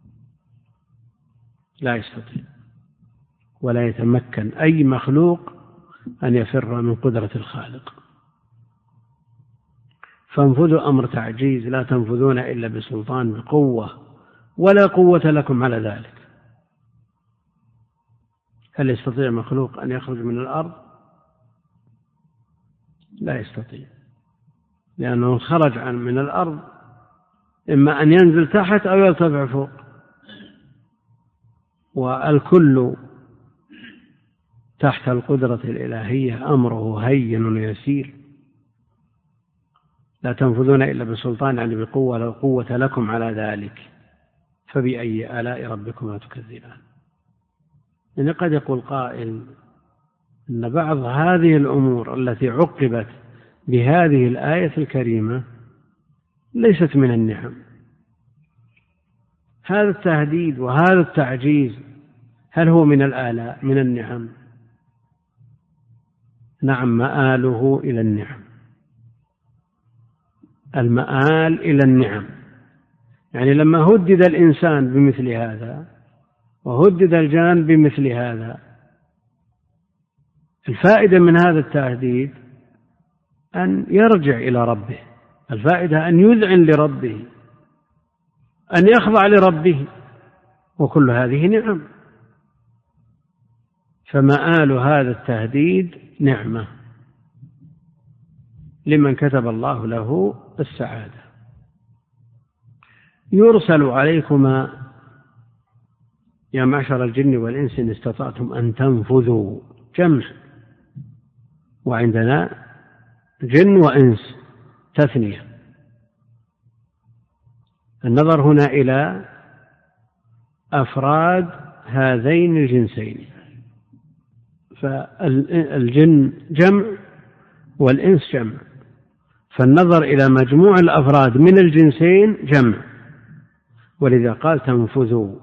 لا يستطيع، ولا يتمكن أي مخلوق أن يفر من قدرة الخالق. فانفذوا أمر تعجيز، لا تنفذون إلا بسلطان بقوة، ولا قوة لكم على ذلك. هل يستطيع مخلوق أن يخرج من الأرض؟ لا يستطيع، لأنه خرج من الأرض إما أن ينزل تحت أو يرتفع فوق، والكل تحت القدرة الإلهية، أمره هين ويسير. لا تنفذون إلا بسلطان، يعني بقوة، لا قوة لكم على ذلك. فبأي آلاء ربكما تكذبان؟ يعني قد يقول قائل أن بعض هذه الأمور التي عقبت بهذه الآية الكريمة ليست من النعم. هذا التهديد وهذا التعجيز هل هو من الآلاء، من النعم؟ نعم، مآله إلى النعم، المآل إلى النعم. يعني لما هدد الإنسان بمثل هذا وهدد الجان بمثل هذا، الفائدة من هذا التهديد أن يرجع إلى ربه، الفائدة أن يذعن لربه، أن يخضع لربه، وكل هذه نعم. فمآل هذا التهديد نعمة لمن كتب الله له السعادة. يرسل عليكما يا معشر الجن والإنس إن استطعتم أن تنفذوا، جمع، وعندنا جن وإنس تثنية. النظر هنا إلى أفراد هذين الجنسين، فالجن جمع والإنس جمع، فالنظر إلى مجموع الأفراد من الجنسين جمع، ولذا قال تنفذوا.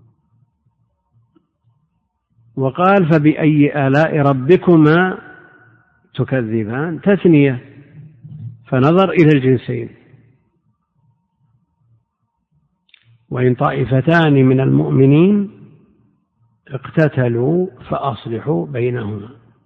وقال فبأي آلاء ربكما تكذبان، تثنية، فنظر إلى الجنسين. وإن طائفتان من المؤمنين اقتتلوا فأصلحوا بينهما.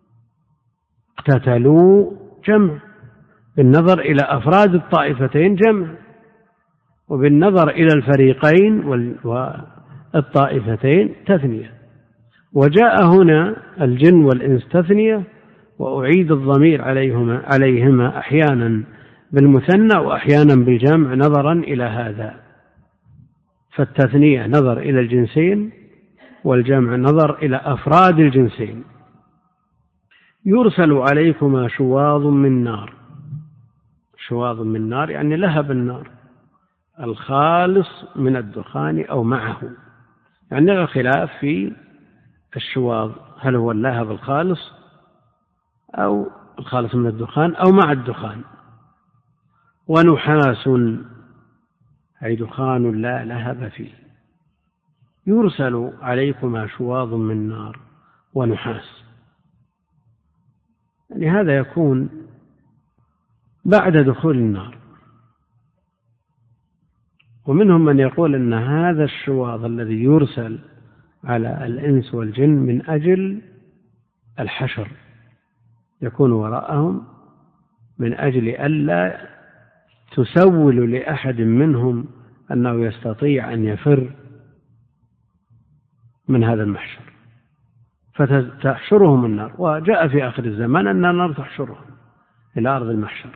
اقتتلوا جمع، بالنظر إلى أفراد الطائفتين جمع، وبالنظر إلى الفريقين والطائفتين تثنية. وجاء هنا الجن والإنس تثنية، وأعيد الضمير عليهما أحيانا بالمثنى وأحيانا بالجمع نظرا إلى هذا. فالتثنية نظر إلى الجنسين، والجمع نظر إلى أفراد الجنسين. يرسل عليكما شواظ من نار. شواظ من نار يعني لهب النار الخالص من الدخان أو معه، يعني الخلاف في الشواظ، هل هو اللهب الخالص أو الخالص من الدخان أو مع الدخان. ونحاس أي دخان لا لهب فيه. يرسل عليكما شواظ من نار ونحاس، يعني هذا يكون بعد دخول النار. ومنهم من يقول أن هذا الشواظ الذي يرسل على الإنس والجن من أجل الحشر، يكون وراءهم من أجل ألا تسول لأحد منهم أنه يستطيع أن يفر من هذا المحشر، فتحشرهم النار. وجاء في آخر الزمان أن النار تحشرهم إلى أرض المحشر.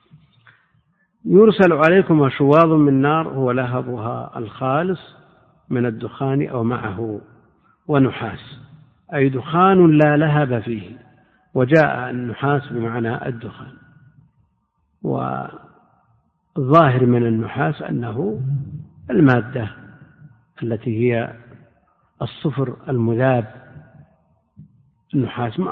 يرسل عليكم شواظ من نار هو لهبها الخالص من الدخان أو معه ونحاس، أي دخان لا لهب فيه، وجاء النحاس بمعنى الدخان. والظاهر من النحاس أنه المادة التي هي الصفر المذاب. النحاس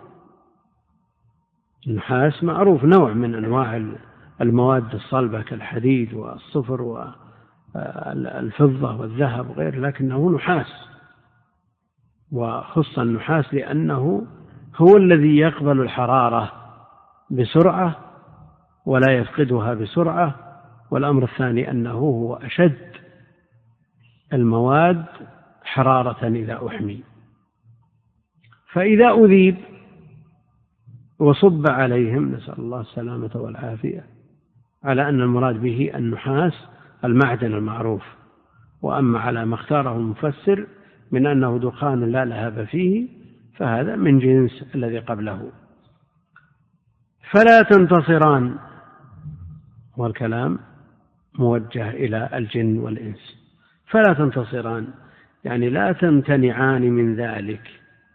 معروف نوع من أنواع المواد الصلبة كالحديد والصفر والفضة والذهب وغيره، لكنه نحاس، وخص النحاس لأنه هو الذي يقبل الحرارة بسرعة ولا يفقدها بسرعة. والأمر الثاني أنه هو أشد المواد حرارة إذا أحمي. فإذا أذيب وصب عليهم، نسأل الله السلامة والعافية، على أن المراد به النحاس المعدن المعروف. وأما على ما اختاره المفسر من أنه دخان لا لهب فيه، فهذا من جنس الذي قبله. فلا تنتصران، والكلام موجه إلى الجن والإنس. فلا تنتصران يعني لا تمتنعان من ذلك.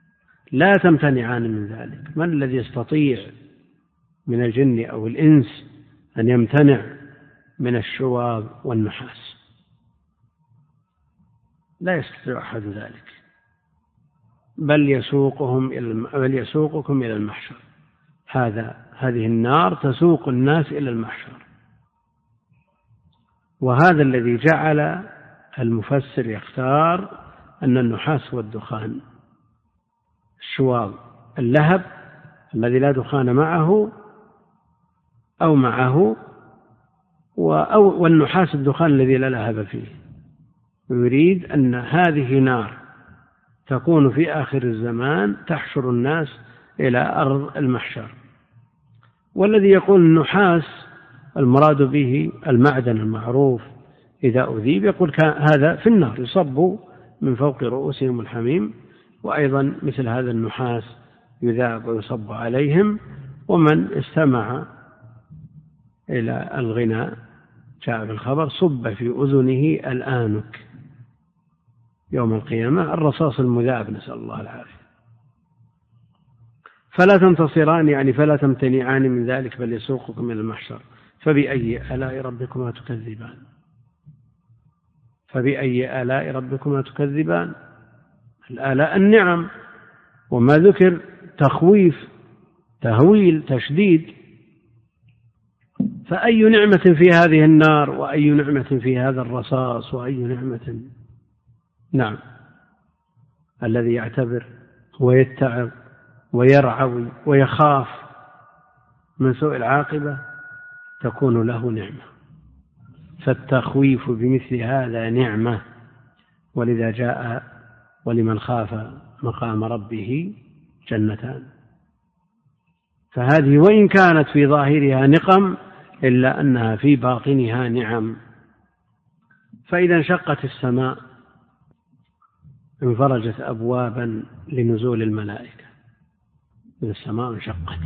من الذي يستطيع من الجن أو الإنس أن يمتنع من الشواظ والنحاس؟ لا يستطيع أحد ذلك، بل يسوقكم إلى المحشر. هذه النار تسوق الناس إلى المحشر. وهذا الذي جعل المفسر يختار أن النحاس والدخان، الشواظ اللهب الذي لا دخان معه أو معه، والنحاس الدخان الذي لا لهب فيه. ويريد أن هذه نار تكون في آخر الزمان تحشر الناس إلى أرض المحشر. والذي يقول النحاس المراد به المعدن المعروف إذا أذيب، يقول هذا في النار يصب من فوق رؤوسهم الحميم. وأيضا مثل هذا النحاس يذاب ويصب عليهم. ومن استمع إلى الغناء جاء في الخبر صب في أذنه الآنك يوم القيامة، الرصاص المذاب، نسأل الله العافية. فلا تنتصران يعني فلا تمتنعان من ذلك، بل يسوقكم إلى المحشر. فبأي آلاء ربكما تكذبان؟ الآلاء النعم، وما ذكر تخويف، تهويل، تشديد. فأي نعمة في هذه النار، وأي نعمة في هذا الرصاص، وأي نعمة. نعم، الذي يعتبر ويتعظ ويرعوي ويخاف من سوء العاقبة تكون له نعمة. فالتخويف بمثل هذا نعمة. ولذا جاء ولمن خاف مقام ربه جنتان. فهذه وإن كانت في ظاهرها نقم إلا أنها في باطنها نعم. فإذا انشقت السماء انفرجت أبوابا لنزول الملائكة. إذا السماء انشقت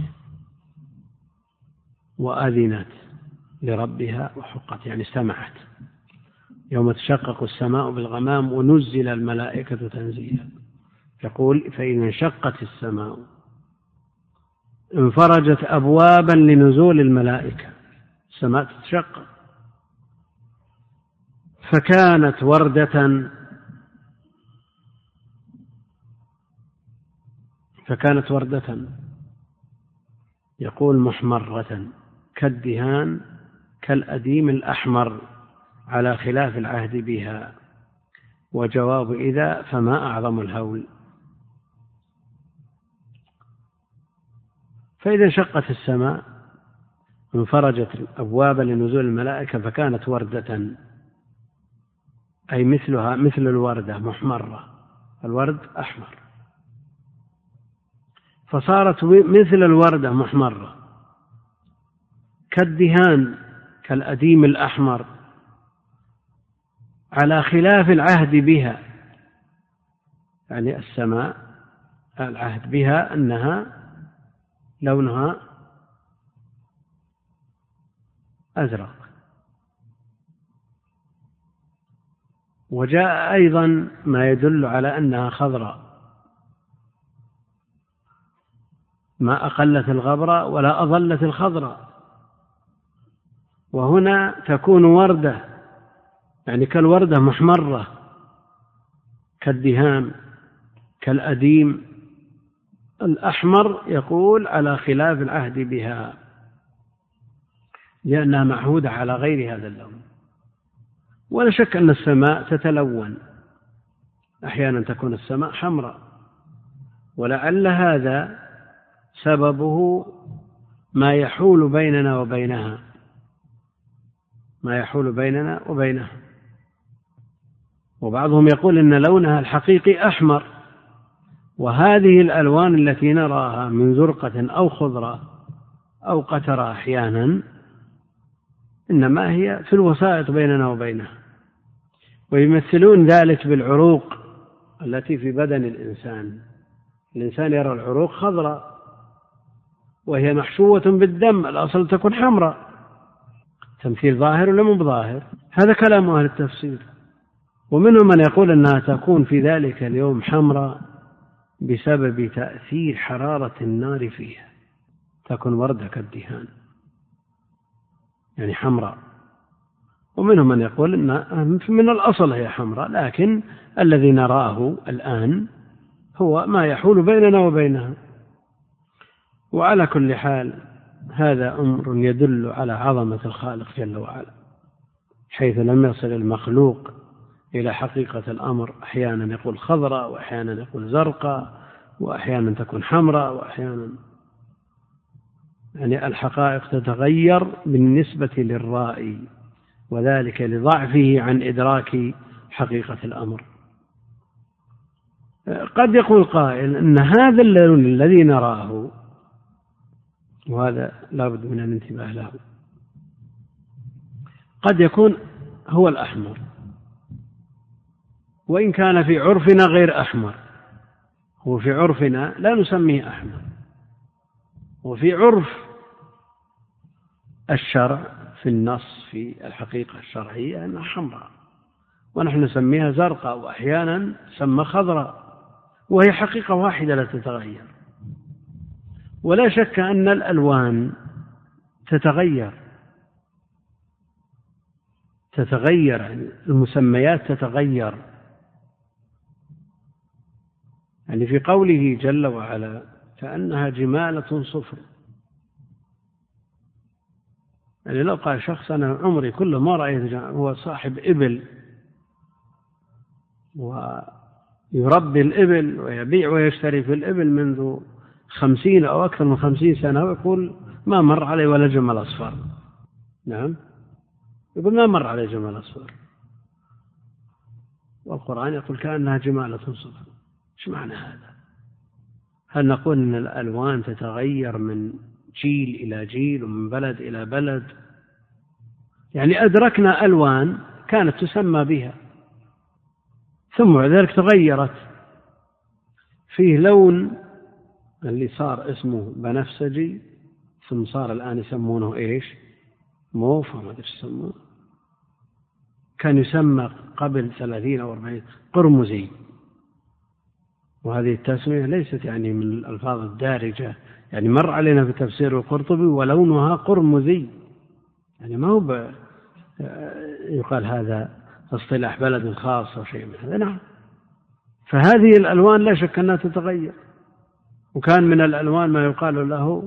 وأذنت لربها وحقت، يعني استمعت. يوم تشقق السماء بالغمام ونزل الملائكة تنزيلا. يقول فإذا انشقت السماء انفرجت أبوابا لنزول الملائكة، السماء تتشقق. فكانت وردة يقول محمرة كالدهان كالأديم الأحمر، على خلاف العهد بها. وجواب إذا فما أعظم الهول. فإذا انشقت السماء انفرجت أبوابا لنزول الملائكة فكانت وردة، أي مثلها مثل الوردة محمرة، الورد أحمر، فصارت مثل الوردة محمرة كالدهان كالأديم الأحمر، على خلاف العهد بها، يعني السماء العهد بها أنها لونها أزرق. وجاء أيضا ما يدل على أنها خضراء، ما أقلت الغبراء ولا أظلت الخضراء. وهنا تكون وردة، يعني كالوردة محمرة كالدهان كالأديم الأحمر، يقول على خلاف العهد بها، لأنها معهودة على غير هذا اللون. ولا شك أن السماء تتلون، أحيانا تكون السماء حمراء، ولعل هذا سببه ما يحول بيننا وبينها، ما يحول بيننا وبينها. وبعضهم يقول إن لونها الحقيقي أحمر، وهذه الألوان التي نراها من زرقة أو خضرة أو قترة أحيانا إنما هي في الوسائط بيننا وبينها. ويمثلون ذلك بالعروق التي في بدن الإنسان. الإنسان يرى العروق خضراء وهي محشوة بالدم، الأصل تكون حمراء. تمثيل ظاهر ولا مو ظاهر؟ هذا كلام أهل التفسير. ومنهم من يقول أنها تكون في ذلك اليوم حمراء بسبب تأثير حرارة النار فيها، تكون وردة كالدهان يعني حمراء. ومنهم من يقول أن من الأصل هي حمراء، لكن الذي نراه الآن هو ما يحول بيننا وبينها. وعلى كل حال هذا أمر يدل على عظمة الخالق جل وعلا، حيث لم يصل المخلوق إلى حقيقة الأمر. أحيانا يقول خضراء، وأحيانا يقول زرقاء، وأحيانا تكون حمراء، وأحيانا يعني الحقائق تتغير بالنسبة للرائي، وذلك لضعفه عن إدراك حقيقة الأمر. قد يقول قائل أن هذا اللون الذي نراه، وهذا لا بد من الانتباه له، قد يكون هو الأحمر، وإن كان في عرفنا غير أحمر. هو في عرفنا لا نسميه أحمر، وفي عرف الشرع في النص في الحقيقة الشرعية أنها حمراء، ونحن نسميها زرقاء، وأحيانا تسمى خضراء، وهي حقيقة واحدة لا تتغير. ولا شك أن الألوان تتغير، يعني المسميات تتغير. يعني في قوله جل وعلا كأنها جمالة صفر، يعني لو قال شخص أنا عمري كله ما رأيت، هو صاحب إبل ويربي الإبل ويبيع ويشتري في الإبل منذ 50 أو أكثر من 50 سنة، ويقول ما مر علي ولا جمل أصفر. نعم، يقول ما مر علي جمل أصفر، والقرآن يقول كأنها جمالة صفر. إيش معنى هذا؟ هل نقول أن الألوان تتغير من جيل إلى جيل ومن بلد إلى بلد؟ يعني أدركنا ألوان كانت تسمى بها ثم ذلك تغيرت. فيه لون اللي صار اسمه بنفسجي، ثم صار الآن يسمونه إيش؟ موف، ما أدري يسمونه. كان يسمى قبل 30 أو 40 قرمزي، وهذه التسمية ليست يعني من الألفاظ الدارجة، يعني مر علينا في تفسير القرطبي ولونها قرمزي، يعني ما هو يقال هذا اصطلاح بلد خاص أو شيء من هذا. نعم، فهذه الألوان لا شك أنها تتغير. وكان من الألوان ما يقال له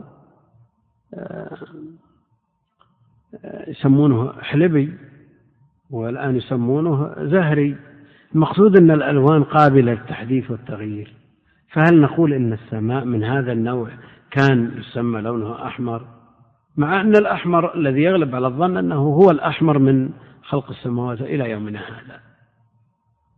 يسمونه حلبي، والآن يسمونه زهري. المقصود أن الألوان قابلة للتحديث والتغيير. فهل نقول إن السماء من هذا النوع كان يسمى لونه أحمر، مع أن الأحمر الذي يغلب على الظن أنه هو الأحمر من خلق السماوات إلى يومنا هذا؟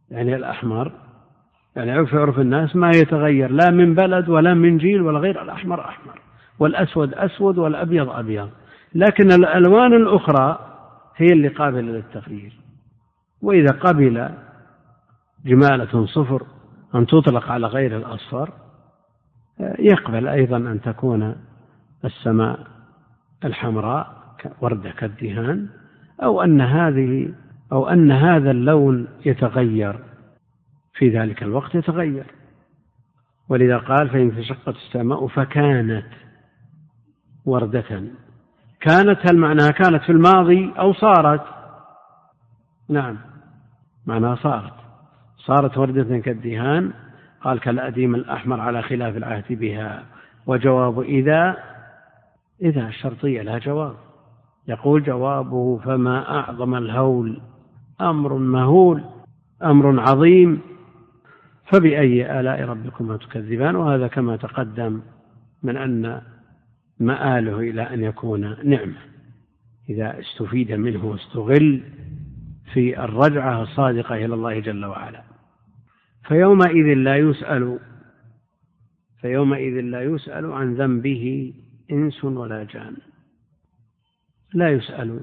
يعني الأحمر يعني عرف الناس ما يتغير لا من بلد ولا من جيل ولا غير، الأحمر أحمر والأسود أسود والأبيض أبيض، لكن الألوان الأخرى هي اللي قابلة للتغيير. وإذا قبل جمالة صفر أن تطلق على غير الأصفر، يقبل أيضا أن تكون السماء الحمراء وردة كالدهان، أو أن هذا اللون يتغير في ذلك الوقت يتغير. ولذا قال فإن انشقت السماء فكانت وردة. كانت هل معناها كانت في الماضي أو صارت؟ نعم معناها صارت وردة كالدهان. قال كالأديم الأحمر على خلاف العهد بها. وجواب إذا الشرطية لها جواب، يقول جوابه فما أعظم الهول، أمر مهول، أمر عظيم، فبأي آلاء ربكما تكذبان. وهذا كما تقدم من أن مآله إلى أن يكون نعمة إذا استفيد منه واستغل في الرجعة الصادقة إلى الله جل وعلا. فيومئذ لا يسأل عن ذنبه إنس ولا جان. لا يسأل،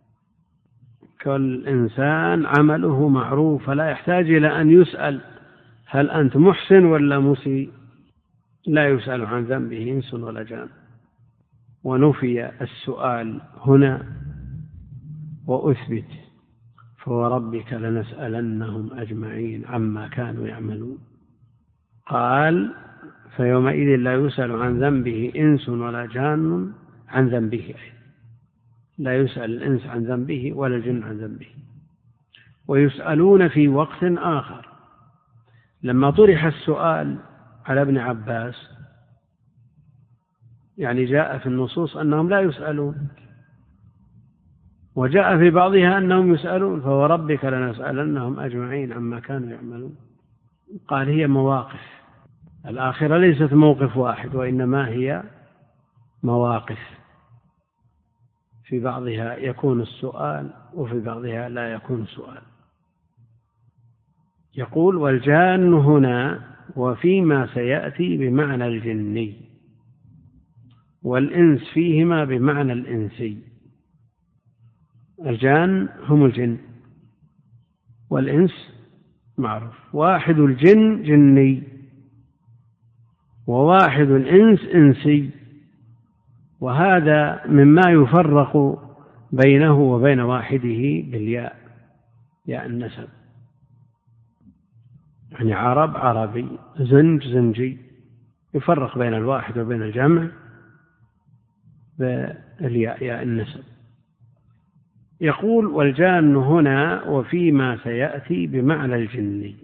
كل إنسان عمله معروف فلا يحتاج إلى أن يسأل هل أنت محسن ولا مسيء. لا يسأل عن ذنبه إنس ولا جان. ونفي السؤال هنا وأثبت فوربك لنسألنهم أجمعين عما كانوا يعملون. قال فيومئذ لا يسأل عن ذنبه إنس ولا جان عن ذنبه، لا يسأل الإنس عن ذنبه ولا الجن عن ذنبه. ويسألون في وقت آخر. لما طرح السؤال على ابن عباس يعني جاء في النصوص أنهم لا يسألون، وجاء في بعضها أنهم يسألون فوربك لنسألنهم أجمعين عما كانوا يعملون. قال هي مواقف، الآخرة ليست موقف واحد وإنما هي مواقف، في بعضها يكون السؤال وفي بعضها لا يكون سؤال. يقول والجان هنا وفيما سيأتي بمعنى الجني، والإنس فيهما بمعنى الإنسي. الجان هم الجن والإنس معروف، واحد الجن جني وواحد الإنس إنسي، وهذا مما يفرق بينه وبين واحده بالياء، ياء النسب، يعني عرب عربي، زنج زنجي، يفرق بين الواحد وبين الجمع بالياء ياء النسب. يقول والجان هنا وفيما سيأتي بمعنى الجني،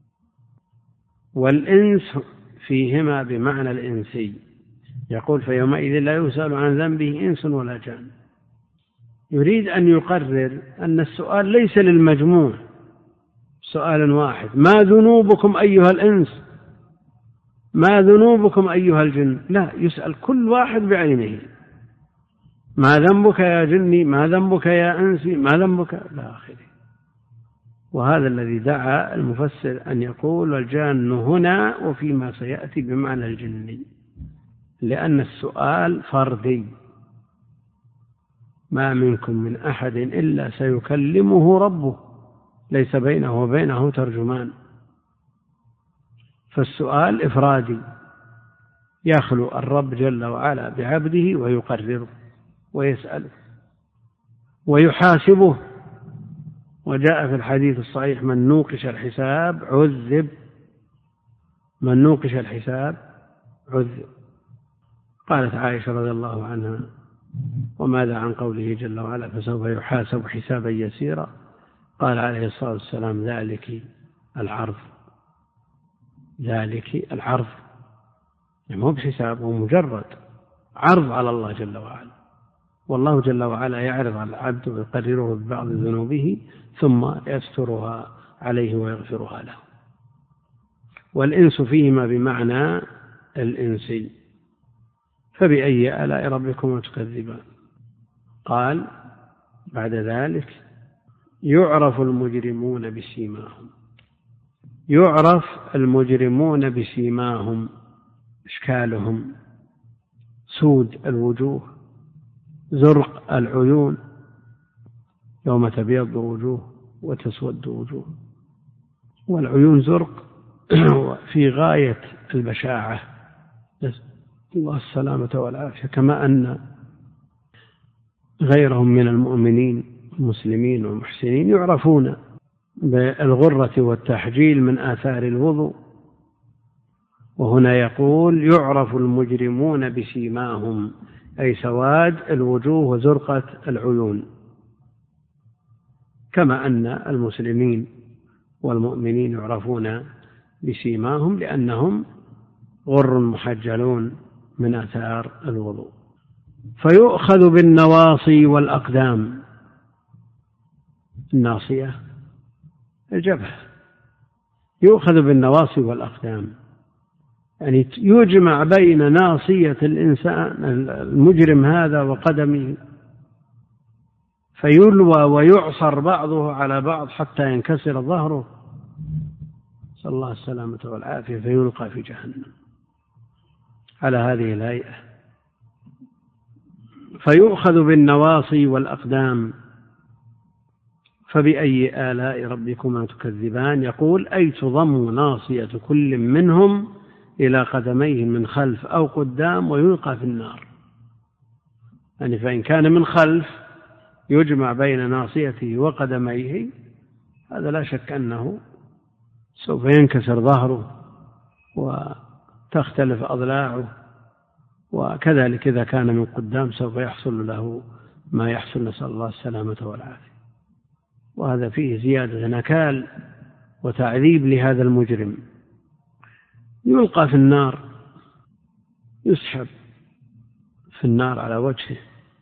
والإنس فيهما بمعنى الإنسي. يقول فيومئذ لا يسأل عن ذنبه إنس ولا جان. يريد أن يقرر أن السؤال ليس للمجموع سؤال واحد، ما ذنوبكم أيها الإنس، ما ذنوبكم أيها الجن، لا، يسأل كل واحد بعينه، ما ذنبك يا جني، ما ذنبك يا إنسي، ما ذنبك إلى آخره. وهذا الذي دعا المفسر أن يقول والجان هنا وفيما سيأتي بمعنى الجني، لأن السؤال فردي، ما منكم من أحد إلا سيكلمه ربه ليس بينه وبينه ترجمان. فالسؤال إفرادي، يخلو الرب جل وعلا بعبده ويقرره ويسأله ويحاسبه. وجاء في الحديث الصحيح من نوقش الحساب عذب، من نوقش الحساب عذب. قالت عائشة رضي الله عنها وماذا عن قوله جل وعلا فسوف يحاسب حسابا يسيرا؟ قال عليه الصلاة والسلام ذلك العرض، ذلك العرض، يعني مو بحساب، هو مجرد عرض على الله جل وعلا، والله جل وعلا يعرض على العبد ويقرره ببعض ذنوبه ثم يسترها عليه ويغفرها له. والإنس فيهما بمعنى الإنسي، فبأي آلاء ربكما تكذبان. قال بعد ذلك يعرف المجرمون بسيماهم. يعرف المجرمون بسيماهم، إشكالهم، سود الوجوه، زرق العيون، يوم تبيض وجوه وتسود وجوه، والعيون زرق في غاية البشاعة، الله السلامة والعافية، كما أن غيرهم من المؤمنين المسلمين والمحسنين يعرفون بالغرة والتحجيل من آثار الوضوء. وهنا يقول يعرف المجرمون بسيماهم، أي سواد الوجوه وزرقة العيون، كما أن المسلمين والمؤمنين يعرفون بسيماهم لأنهم غر محجلون من آثار الوضوء. فيؤخذ بالنواصي والأقدام، الناصية الجبهة، يؤخذ بالنواصي والأقدام، يعني يجمع بين ناصية الإنسان المجرم هذا وقدمه، فيلوى ويعصر بعضه على بعض حتى ينكسر ظهره، صلى الله السلامة والعافية، فيلقى في جهنم على هذه الهيئة. فيؤخذ بالنواصي والأقدام. فبأي آلاء ربكما تكذبان؟ يقول أي تضم ناصية كل منهم إلى قدميه من خلف أو قدام ويلقى في النار. يعني فإن كان من خلف يجمع بين ناصيته وقدميه، هذا لا شك أنه سوف ينكسر ظهره وتختلف أضلاعه، وكذلك إذا كان من قدام سوف يحصل له ما يحصل، نسأل الله السلامة والعافية. وهذا فيه زيادة نكال وتعذيب لهذا المجرم. يلقى في النار، يسحب في النار على وجهه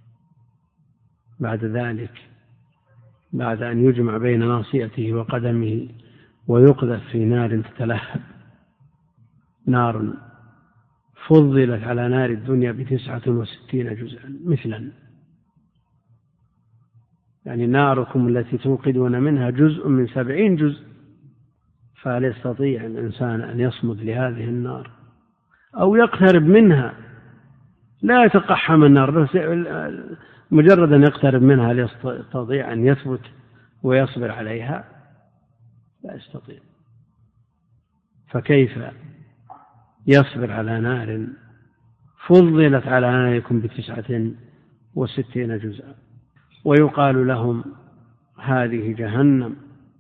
بعد ذلك، بعد أن يجمع بين ناصيته وقدمه، ويقذف في نار تتلهب، نار فضلت على نار الدنيا ب69 جزءا مثلا. يعني ناركم التي توقدون منها جزء من 70 جزء، فهل يستطيع الإنسان أن يصمد لهذه النار أو يقترب منها؟ لا يتقحم النار، بس مجرد أن يقترب منها هل يستطيع أن يثبت ويصبر عليها؟ لا يستطيع. فكيف يصبر على نار فضلت على ناركم ب69 جزءا؟ ويقال لهم هذه جهنم.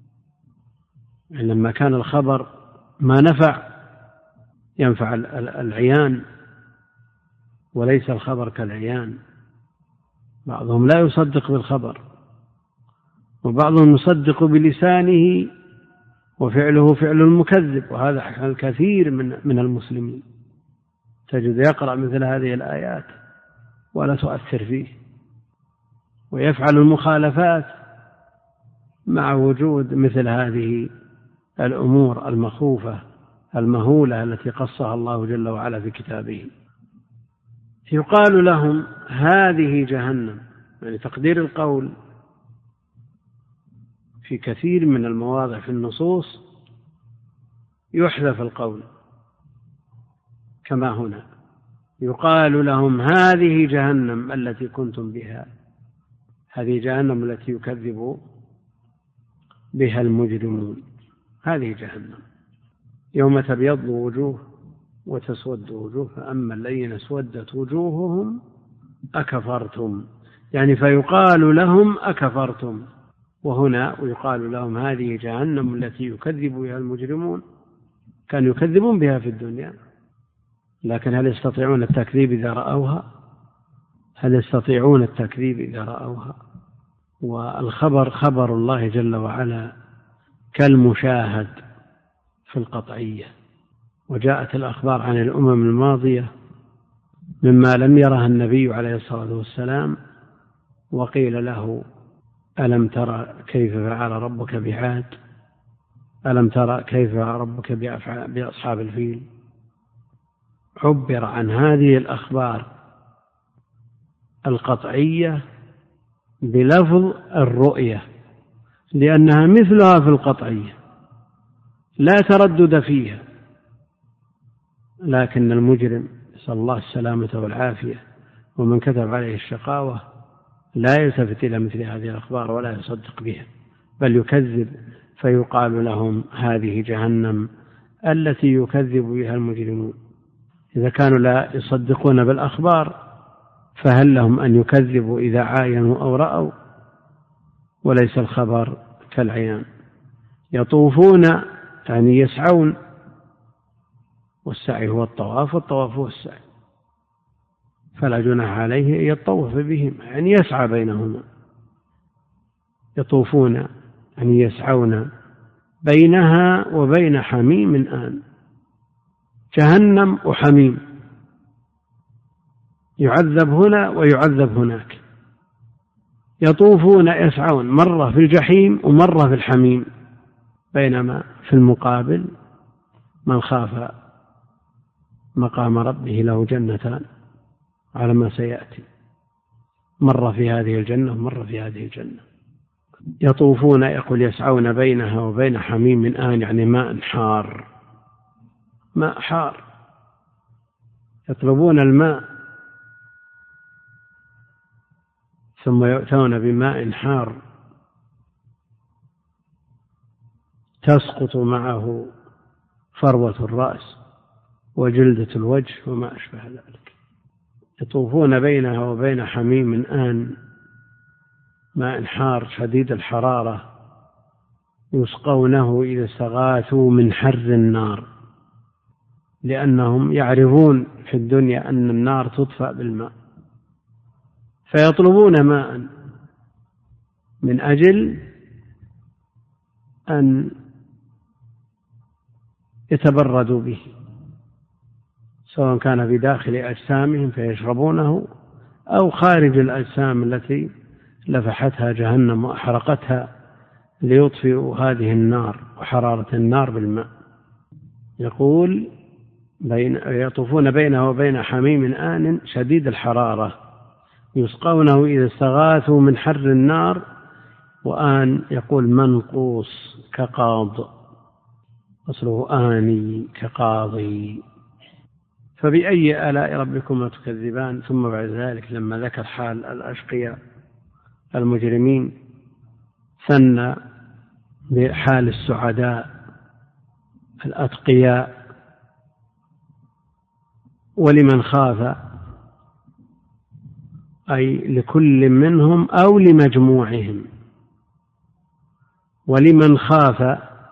لما كان الخبر ما ينفع العيان، وليس الخبر كالعيان. بعضهم لا يصدق بالخبر، وبعضهم يصدق بلسانه وفعله فعل المكذب، وهذا الكثير من المسلمين تجد يقرأ مثل هذه الآيات ولا تؤثر فيه، ويفعل المخالفات مع وجود مثل هذه الأمور المخوفة المهولة التي قصها الله جل وعلا في كتابه. يقال لهم هذه جهنم، يعني تقدير القول في كثير من المواضع في النصوص يحذف القول، كما هنا يقال لهم هذه جهنم التي كنتم بها، هذه جهنم التي يكذب بها المجرمون، هذه جهنم يوم تبيض وجوه وتسود وجوه، فأما الذين اسودت وجوههم أكفرتم، يعني فيقال لهم أكفرتم. وهنا يقال لهم هذه جهنم التي يكذب بها المجرمون، كانوا يكذبون بها في الدنيا، لكن هل يستطيعون التكذيب إذا رأوها؟ هل يستطيعون التكذيب إذا رأوها؟ والخبر خبر الله جل وعلا كالمشاهد في القطعية. وجاءت الأخبار عن الأمم الماضية مما لم يره النبي عليه الصلاة والسلام، وقيل له ألم ترى كيف فعل ربك بعاد، ألم ترى كيف فعل ربك بأصحاب الفيل. عبر عن هذه الأخبار القطعية بلفظ الرؤية، لأنها مثلها في القطعية، لا تردد فيها. لكن المجرم نسأل الله السلامة والعافية ومن كتب عليه الشقاوة لا يلتفت إلى مثل هذه الأخبار ولا يصدق بها، بل يكذب، فيقال لهم هذه جهنم التي يكذب بها المجرمون. إذا كانوا لا يصدقون بالأخبار فهل لهم أن يكذبوا إذا عاينوا أو رأوا؟ وليس الخبر كالعيان. يطوفون يعني يسعون، والسعي هو الطواف والطواف هو السعي، فلا جناح عليه أن يطوف بهم يعني يسعى بينهما. يطوفون يعني يسعون بينها وبين حميم آن. جهنم وحميم، يعذب هنا ويعذب هناك. يطوفون يسعون مرة في الجحيم ومرة في الحميم، بينما في المقابل من خاف مقام ربه له جنتان على ما سيأتي، مرة في هذه الجنة ومرة في هذه الجنة. يطوفون يقول يسعون بينها وبين حميم آن يعني ماء حار، ماء حار، يطلبون الماء ثم يؤتون بماء حار تسقط معه فروة الرأس وجلدة الوجه وما أشبه ذلك. يطوفون بينها وبين حميم آن ماء حار شديد الحرارة يسقونه إذا استغاثوا من حر النار، لأنهم يعرفون في الدنيا أن النار تطفأ بالماء، فيطلبون ماء من أجل أن يتبردوا به، سواء كان في داخل أجسامهم فيشربونه أو خارج الأجسام التي لفحتها جهنم وأحرقتها ليطفئوا هذه النار وحرارة النار بالماء. يقول يطوفون بينه وبين حميم آن شديد الحرارة يسقونه إذا استغاثوا من حر النار، وآن يقول منقوص كقاض، أصله آني كقاضي. فبأي آلاء ربكما تكذبان؟ ثم بعد ذلك لما ذكر حال الأشقياء المجرمين ثنى بحال السعداء الأتقياء. ولمن خاف أي لكل منهم أو لمجموعهم، ولمن خاف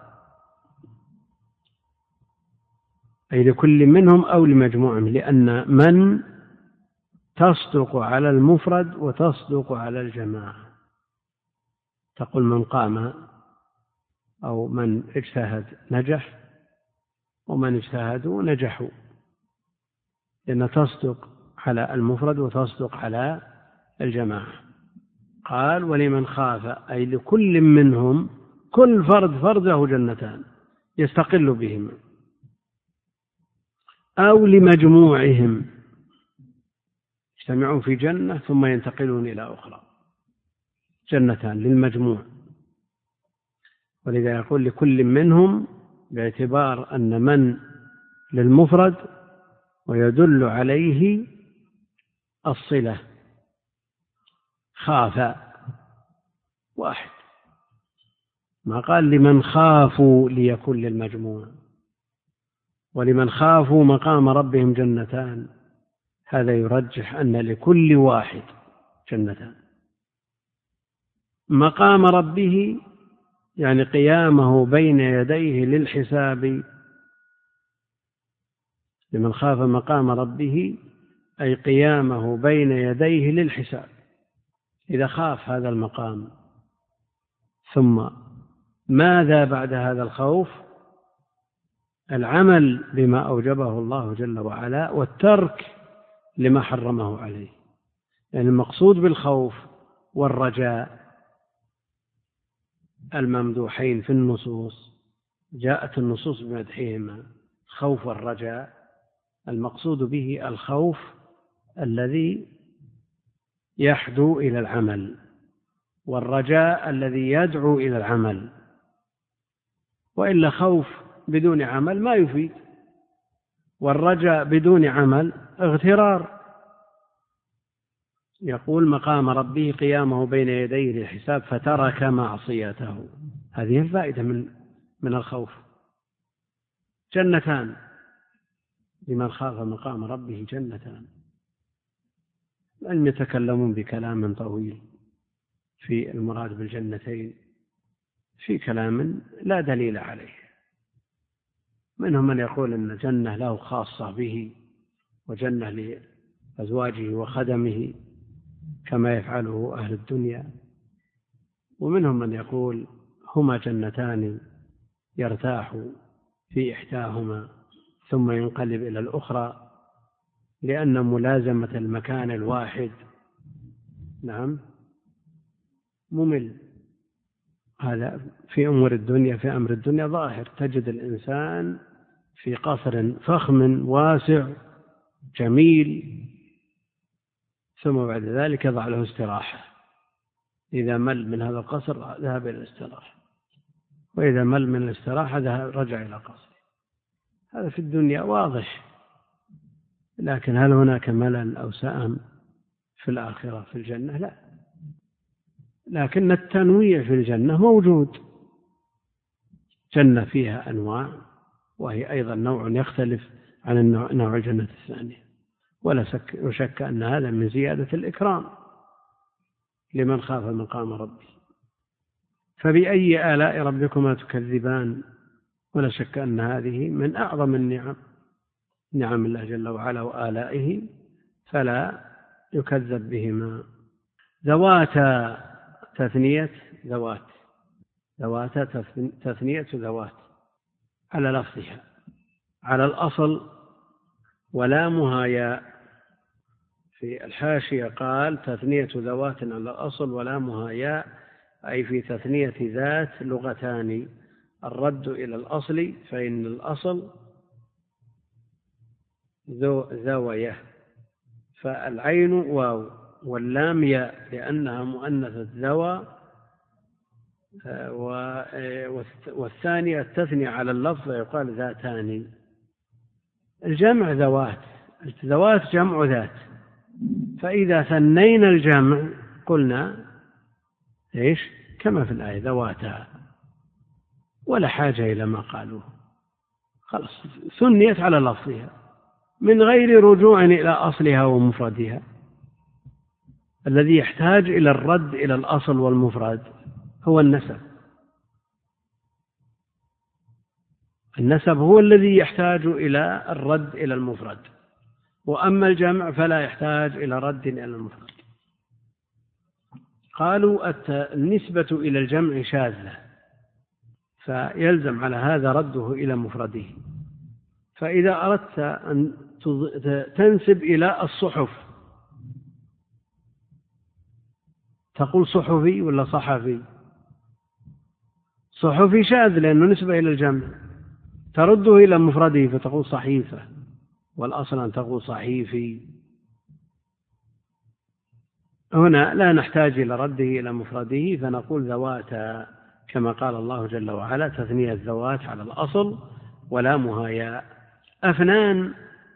أي لكل منهم أو لمجموعهم، لأن من تصدق على المفرد وتصدق على الجماعة. تقول من قام أو من اجتهد نجح، ومن اجتهدوا نجحوا، لأن تصدق على المفرد وتصدق على الجماعة. قال ولمن خاف أي لكل منهم، كل فرد له جنتان يستقل بهما، أو لمجموعهم يجتمعون في جنة ثم ينتقلون إلى أخرى، جنتان للمجموع. ولذا يقول لكل منهم باعتبار أن من للمفرد ويدل عليه الصلة. خاف واحد، ما قال لمن خافوا ليكون للمجموع. ولمن خافوا مقام ربهم جنتان، هذا يرجح أن لكل واحد جنتان. مقام ربه يعني قيامه بين يديه للحساب. لمن خاف مقام ربه أي قيامه بين يديه للحساب. إذا خاف هذا المقام، ثم ماذا بعد هذا الخوف؟ العمل بما أوجبه الله جل وعلا والترك لما حرمه عليه. يعني المقصود بالخوف والرجاء الممدوحين في النصوص، جاءت النصوص بمدحهما الخوف والرجاء. المقصود به الخوف الذي يحدو إلى العمل، والرجاء الذي يدعو إلى العمل. وإلا خوف بدون عمل ما يفيد، والرجاء بدون عمل اغترار. يقول مقام ربه قيامه بين يديه الحساب فترك معصيته. هذه الفائدة من الخوف. جنتان لمن خاف مقام ربه، جنتان. لم يتكلمون بكلام طويل في المراد بالجنتين، في كلام لا دليل عليه. منهم من يقول أن جنة له خاصة به وجنة لأزواجه وخدمه كما يفعله أهل الدنيا، ومنهم من يقول هما جنتان يرتاح في إحداهما ثم ينقلب إلى الأخرى، لأن ملازمة المكان الواحد ممل. هذا في أمر الدنيا ظاهر، تجد الإنسان في قصر فخم واسع جميل، ثم بعد ذلك يضع له استراحة. إذا مل من هذا القصر ذهب إلى الاستراحة، وإذا مل من الاستراحة رجع إلى قصر. هذا في الدنيا واضح، لكن هل هناك ملل أو سأم في الآخرة في الجنة؟ لا، لكن التنويع في الجنة موجود. جنة فيها أنواع، وهي أيضا نوع يختلف عن نوع الجنة الثانية، ولا شك أن هذا من زيادة الإكرام لمن خاف مقام ربه. فبأي آلاء ربكما تكذبان؟ ولا شك أن هذه من أعظم النعم، نعم الله جل وعلا وآلائه، فلا يكذب بهما. ذواتا تثنية ذوات، ذواتا تثنية ذوات على لفظها، على الأصل ولامها ياء. في الحاشية قال تثنية ذوات على الأصل ولامها ياء، أي في تثنية ذات لغتان، الرد إلى الأصل، فإن الأصل ذوية، فالعين واو واللام ياء لأنها مؤنثة ذوى، والثانية التثنية على اللفظ يقال ذاتان. الجمع ذوات، الذوات جمع ذات، فإذا ثنينا الجمع قلنا إيش كما في الآية ذواتها، ولا حاجة إلى ما قالوه، خلاص ثنيت على لفظها من غير رجوع إلى أصلها ومفردها. الذي يحتاج إلى الرد إلى الأصل والمفرد هو النسب. النسب هو الذي يحتاج إلى الرد إلى المفرد، وأما الجمع فلا يحتاج إلى رد إلى المفرد. قالوا النسبة إلى الجمع شاذة، فيلزم على هذا رده إلى مفرده. فإذا أردت أن تنسب إلى الصحف تقول صحفي ولا صحفي؟ صحفي شاذ لأنه نسبة إلى الجمع، ترده إلى مفرده فتقول صحيفة، والأصل أن تقول صحيفي. هنا لا نحتاج إلى رده إلى مفرده، فنقول ذواتا كما قال الله جل وعلا تثنية الذوات على الأصل ولامها ياء. أفنان،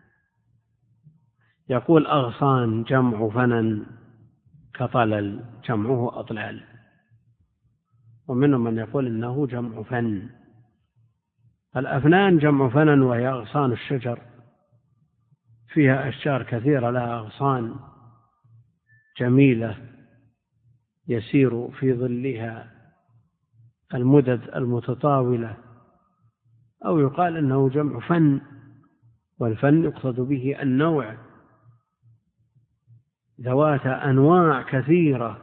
يقول أغصان جمع فنن كطلل، جمعه أطلال، ومنهم من يقول إنه جمع فن. الأفنان جمع فنن، وهي أغصان الشجر، فيها أشجار كثيرة لها أغصان جميلة يسير في ظلها المدد المتطاولة. أو يقال إنه جمع فن، والفن يقصد به النوع، ذوات أنواع كثيرة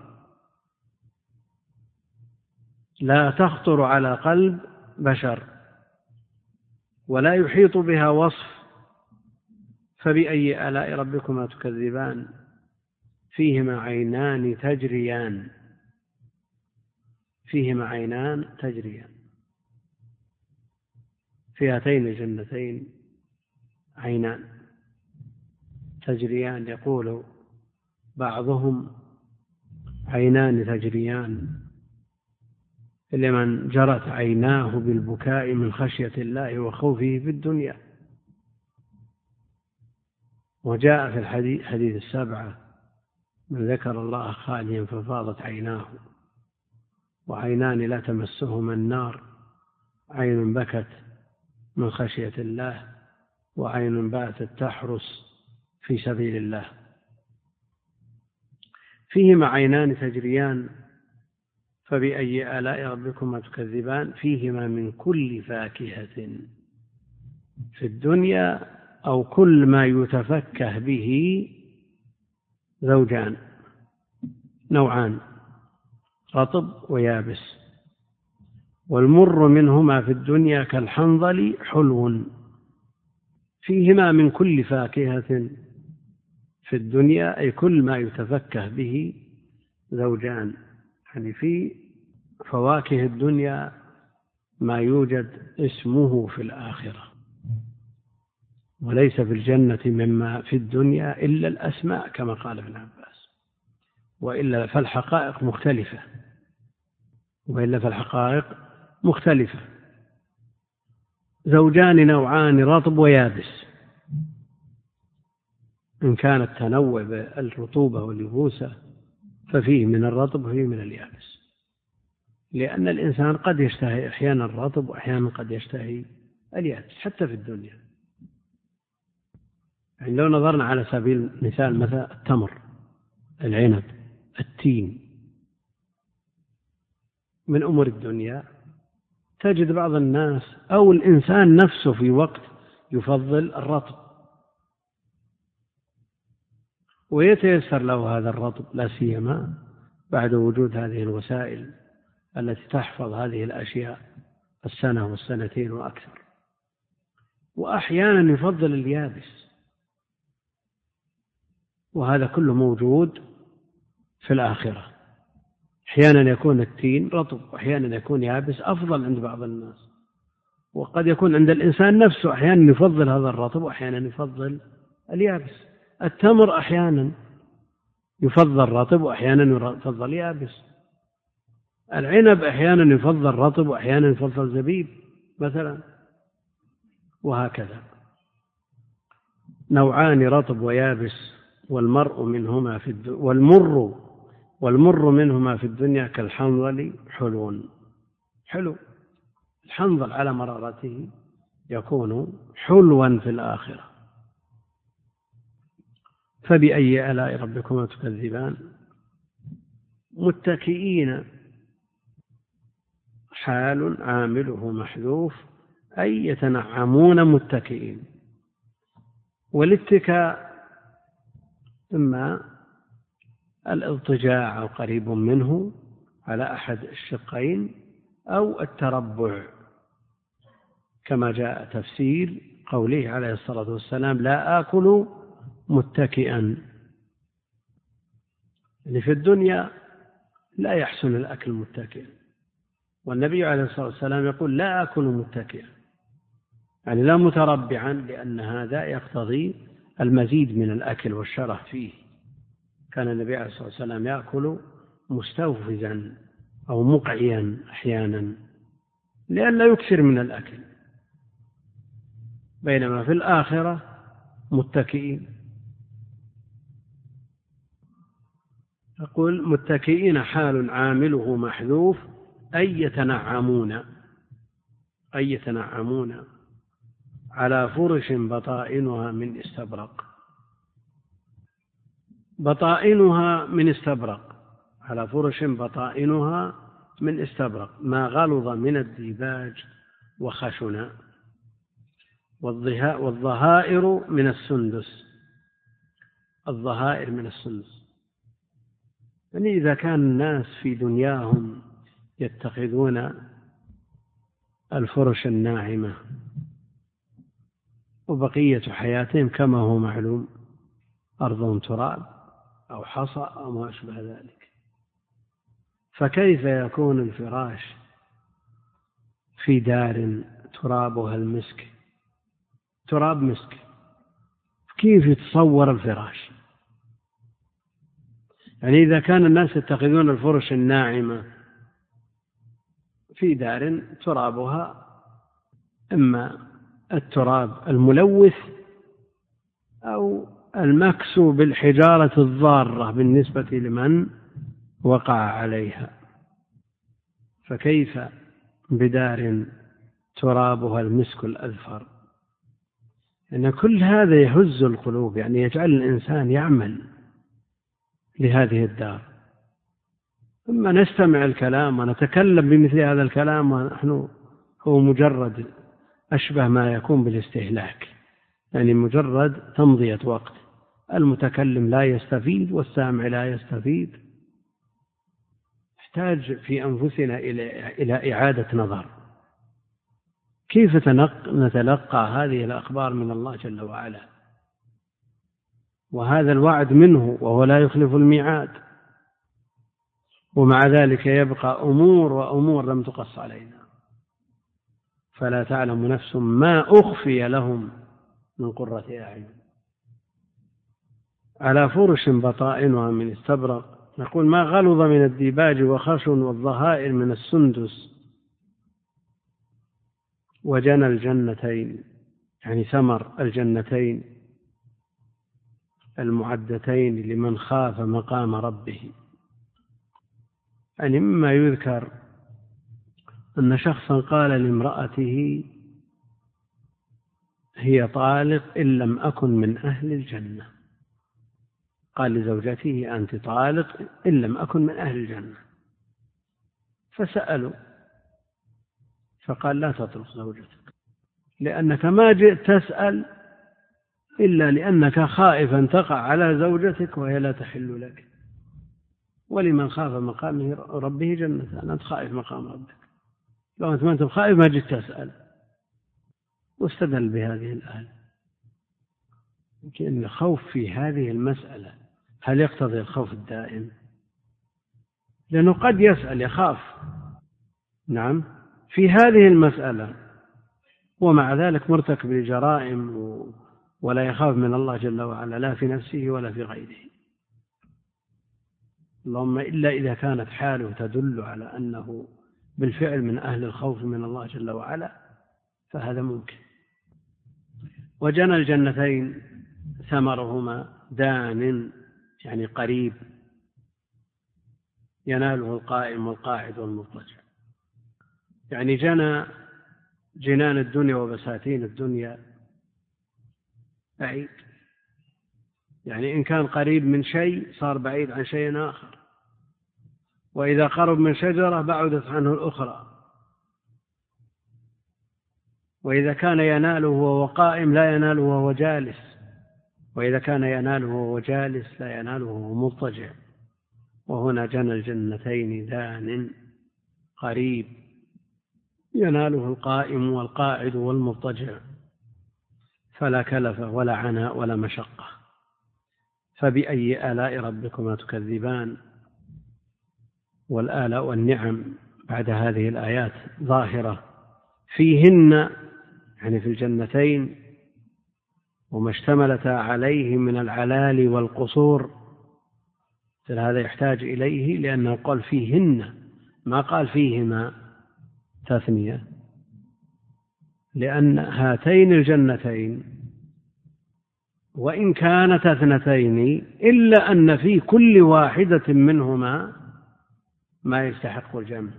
لا تخطر على قلب بشر ولا يحيط بها وصف. فبأي آلاء ربكما تكذبان؟ فيهما عينان تجريان، فيهما عينان تجريان، في هاتين الجنتين عينان تجريان. يقول بعضهم عينان تجريان لمن جرت عيناه بالبكاء من خشية الله وخوفه في الدنيا. وجاء في حديث السبعة من ذكر الله خاليا ففاضت عيناه، وعينان لا تمسهما النار، عين بكت من خشية الله، وعين باتت تحرس في سبيل الله. فيهما عينان تجريان فبأي آلاء ربكما تكذبان. فيهما من كل فاكهة في الدنيا أو كل ما يتفكه به زوجان، نوعان، رطب ويابس. والمر منهما في الدنيا كالحنظل حلو. فيهما من كل فاكهة في الدنيا أي كل ما يتفكه به زوجان، يعني في فواكه الدنيا ما يوجد اسمه في الآخرة، وليس في الجنة مما في الدنيا إلا الأسماء كما قال ابن عباس، وإلا فالحقائق مختلفة. زوجان نوعان رطب ويابس، إن كان التنوع بالرطوبة واليبوسة ففيه من الرطب وفيه من اليابس، لأن الإنسان قد يشتهي أحيانا الرطب وأحيانا قد يشتهي اليابس حتى في الدنيا. يعني لو نظرنا على سبيل المثال مثلا التمر، العنب، التين، من أمور الدنيا، تجد بعض الناس أو الإنسان نفسه في وقت يفضل الرطب ويتيسر له هذا الرطب، لا سيما بعد وجود هذه الوسائل التي تحفظ هذه الأشياء السنة والسنتين وأكثر. وأحيانا يفضل اليابس، وهذا كله موجود في الآخرة. أحيانا يكون التين رطب وأحيانا يكون يابس أفضل عند بعض الناس، وقد يكون عند الإنسان نفسه أحيانا يفضل هذا الرطب وأحيانا يفضل اليابس. التمر أحيانا يفضل رطب وأحيانا يفضل يابس. العنب أحيانا يفضل رطب وأحيانا يفضل زبيب مثلا، وهكذا. نوعان رطب ويابس، والمر منهما في الدنيا كالحنظل حلو. الحنظل على مرارته يكون حلوا في الآخرة. فبأي آلاء ربكما تكذبان. متكئين، حال عامله محذوف أي يتنعمون متكئين. والاتكاء إما الاضطجاع أو قريب منه على أحد الشقين، أو التربع كما جاء تفسير قوله عليه الصلاة والسلام لا آكل متكئا. يعني في الدنيا لا يحسن الأكل متكئا، والنبي عليه الصلاة والسلام يقول لا آكل متكئا، يعني لا متربعا، لأن هذا يقتضي المزيد من الأكل والشرف فيه. كان النبي عليه الصلاة والسلام يأكل مستوفزا أو مقعيا أحيانا لئلا يكثر من الأكل، بينما في الآخرة متكئين. يقول متكئين حال عامله محذوف أي يتنعمون على فرش بطائنها من استبرق. على فرش بطائنها من استبرق، ما غلظ من الديباج وخشن. والظهائر من السندس. يعني إذا كان الناس في دنياهم يتخذون الفرش الناعمة وبقية حياتهم كما هو معلوم أرض تراب أو حصى أو ما أشبه ذلك، فكيف يكون الفراش في دار ترابها المسك، تراب مسك؟ كيف يتصور الفراش؟ يعني إذا كان الناس يتخذون الفرش الناعمة في دار ترابها إما التراب الملوث أو المكسو بالحجارة الضارة بالنسبة لمن وقع عليها، فكيف بدار ترابها المسك الأذفر؟ إن كل هذا يهز القلوب، يعني يجعل الإنسان يعمل لهذه الدار. ثم نستمع الكلام ونتكلم بمثل هذا الكلام ونحن هو مجرد أشبه ما يكون بالاستهلاك، يعني مجرد تمضية وقت، المتكلم لا يستفيد والسامع لا يستفيد. نحتاج في أنفسنا إلى إعادة نظر، كيف نتلقى هذه الأخبار من الله جل وعلا، وهذا الوعد منه وهو لا يخلف الميعاد، ومع ذلك يبقى أمور وأمور لم تقص علينا، فلا تعلم نفس ما أخفي لهم من قرة أعين على فرش بطائنها من استبرق. نقول ما غلظ من الديباج وخشن والظهائر من السندس، وجنى الجنتين يعني ثمر الجنتين المعدتين لمن خاف مقام ربه. يعني مما يذكر أن شخصا قال لامرأته هي طالق إن لم أكن من أهل الجنة، قال لزوجته أنت طالق إن لم أكن من أهل الجنة، فسألوا فقال لا تطلق زوجتك، لأنك ما جئت تسأل إلا لأنك خائفا تقع على زوجتك وهي لا تحل لك، ولمن خاف مقام ربه جنتان، أنت خائف مقام ربك، لو أنت ما أنت خائف ما جئت تسأل. واستدل بهذه الآية. لكن الخوف في هذه المسألة هل يقتضي الخوف الدائم؟ لأنه قد يسأل يخاف، نعم، في هذه المسألة ومع ذلك مرتكب لجرائم ولا يخاف من الله جل وعلا لا في نفسه ولا في غيره. اللهم إلا إذا كانت حاله تدل على أنه بالفعل من أهل الخوف من الله جل وعلا فهذا ممكن. وجنى الجنتين ثمرهما دان يعني قريب، يناله القائم والقاعد والمضطجع. يعني جنى جنان الدنيا وبساتين الدنيا بعيد، يعني إن كان قريب من شيء صار بعيد عن شيء آخر، وإذا قرب من شجرة بعدت عنه الأخرى، وإذا كان يناله وهو قائم لا يناله وهو جالس، وإذا كان يناله وهو جالس لا يناله وهو مضطجع. وهنا جنى الجنتين دان قريب يناله القائم والقاعد والمضطجع، فلا كلف ولا عناء ولا مشقة. فبأي آلاء ربكما تكذبان؟ والآلاء والنعم بعد هذه الآيات ظاهرة فيهن، يعني في الجنتين وما اشتملتا عليه من العلال والقصور. هذا يحتاج إليه لأنه قال فيهن ما قال فيهما تثنية، لأن هاتين الجنتين وإن كانت اثنتين إلا أن في كل واحدة منهما ما يستحق الجمع،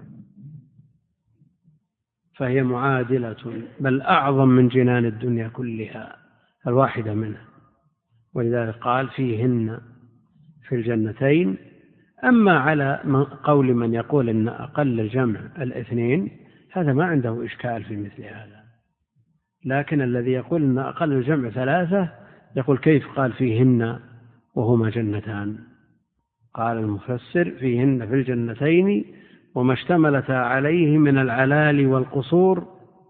فهي معادلة بل أعظم من جنان الدنيا كلها الواحدة منها. ولذلك قال فيهن في الجنتين. أما على قول من يقول أن أقل الجمع الاثنين هذا ما عنده إشكال في مثل هذا، لكن الذي يقول أن أقل الجمع ثلاثة يقول كيف قال فيهن وهما جنتان؟ قال المفسر فيهن في الجنتين وما اشتملتا عليه من العلال والقصور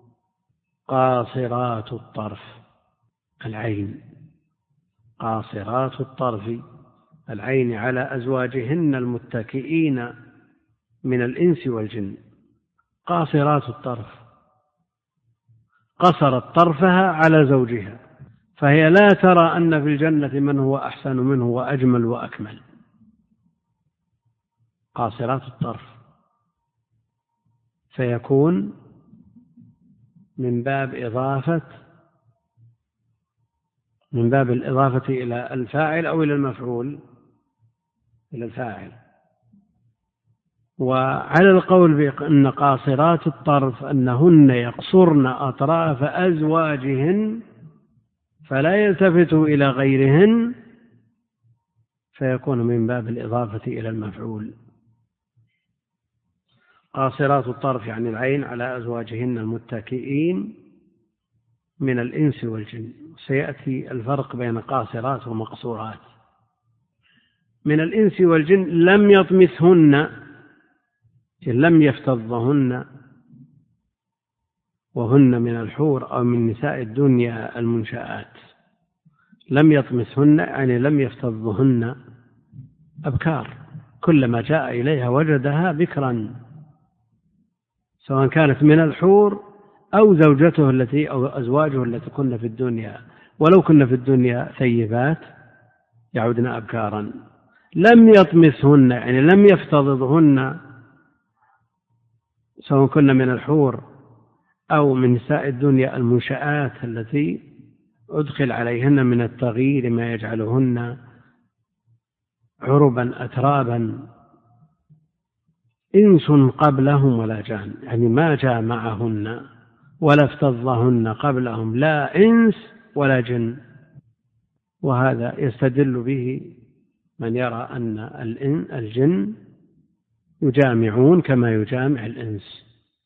قاصرات الطرف العين، قاصرات الطرف العين على أزواجهن المتكئين من الإنس والجن. قاصرات الطرف قصرت طرفها على زوجها، فهي لا ترى أن في الجنة من هو أحسن منه وأجمل وأكمل. قاصرات الطرف، فيكون من باب الإضافة إلى الفاعل أو إلى المفعول، إلى الفاعل. وعلى القول بأن قاصرات الطرف أنهن يقصرن أطراف أزواجهن فلا يلتفتوا إلى غيرهن، فيكون من باب الإضافة إلى المفعول. قاصرات الطرف يعني العين على أزواجهن المتكئين من الإنس والجن. سيأتي الفرق بين قاصرات ومقصورات. من الإنس والجن لم يطمثهن، لم يفتضهن، وهن من الحور أو من نساء الدنيا المنشآت. لم يطمثهن يعني لم يفتضهن، أبكار، كلما جاء إليها وجدها بكرا، سواء كانت من الحور أو زوجته التي أو أزواجه التي كن في الدنيا، ولو كن في الدنيا ثيبات يعودن أبكارا. لم يطمثهن يعني لم يفتضضهن، سواء كن من الحور أو من نساء الدنيا المنشآت التي أدخل عليهن من التغيير ما يجعلهن عربا أترابا. إنس قبلهم ولا جان، يعني ما جاء معهن ولا افتضهن قبلهم لا إنس ولا جن. وهذا يستدل به من يرى أن الجن يجامعون كما يجامع الإنس،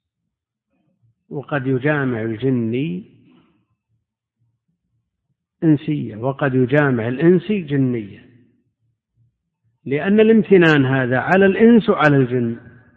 وقد يجامع الجني إنسية وقد يجامع الإنسي جنية، لأن الامتنان هذا على الإنس وعلى الجن.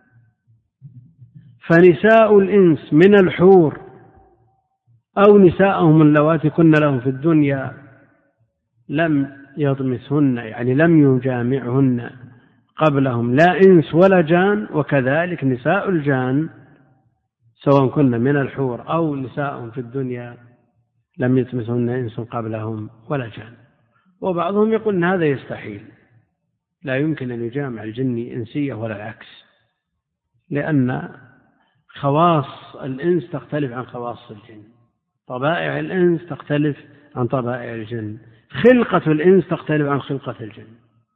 فنساء الإنس من الحور أو نساءهم اللواتي كن لهم في الدنيا لم يطمثهن يعني لم يجامعهن قبلهم لا إنس ولا جان، وكذلك نساء الجان سواء كن من الحور أو نساءهم في الدنيا لم يطمثهن إنس قبلهم ولا جان. وبعضهم يقول إن هذا يستحيل، لا يمكن أن يجامع الجني إنسية ولا العكس، لأن خواص الإنس تختلف عن خواص الجن، طبائع الإنس تختلف عن طبائع الجن، خلقة الإنس تختلف عن خلقة الجن.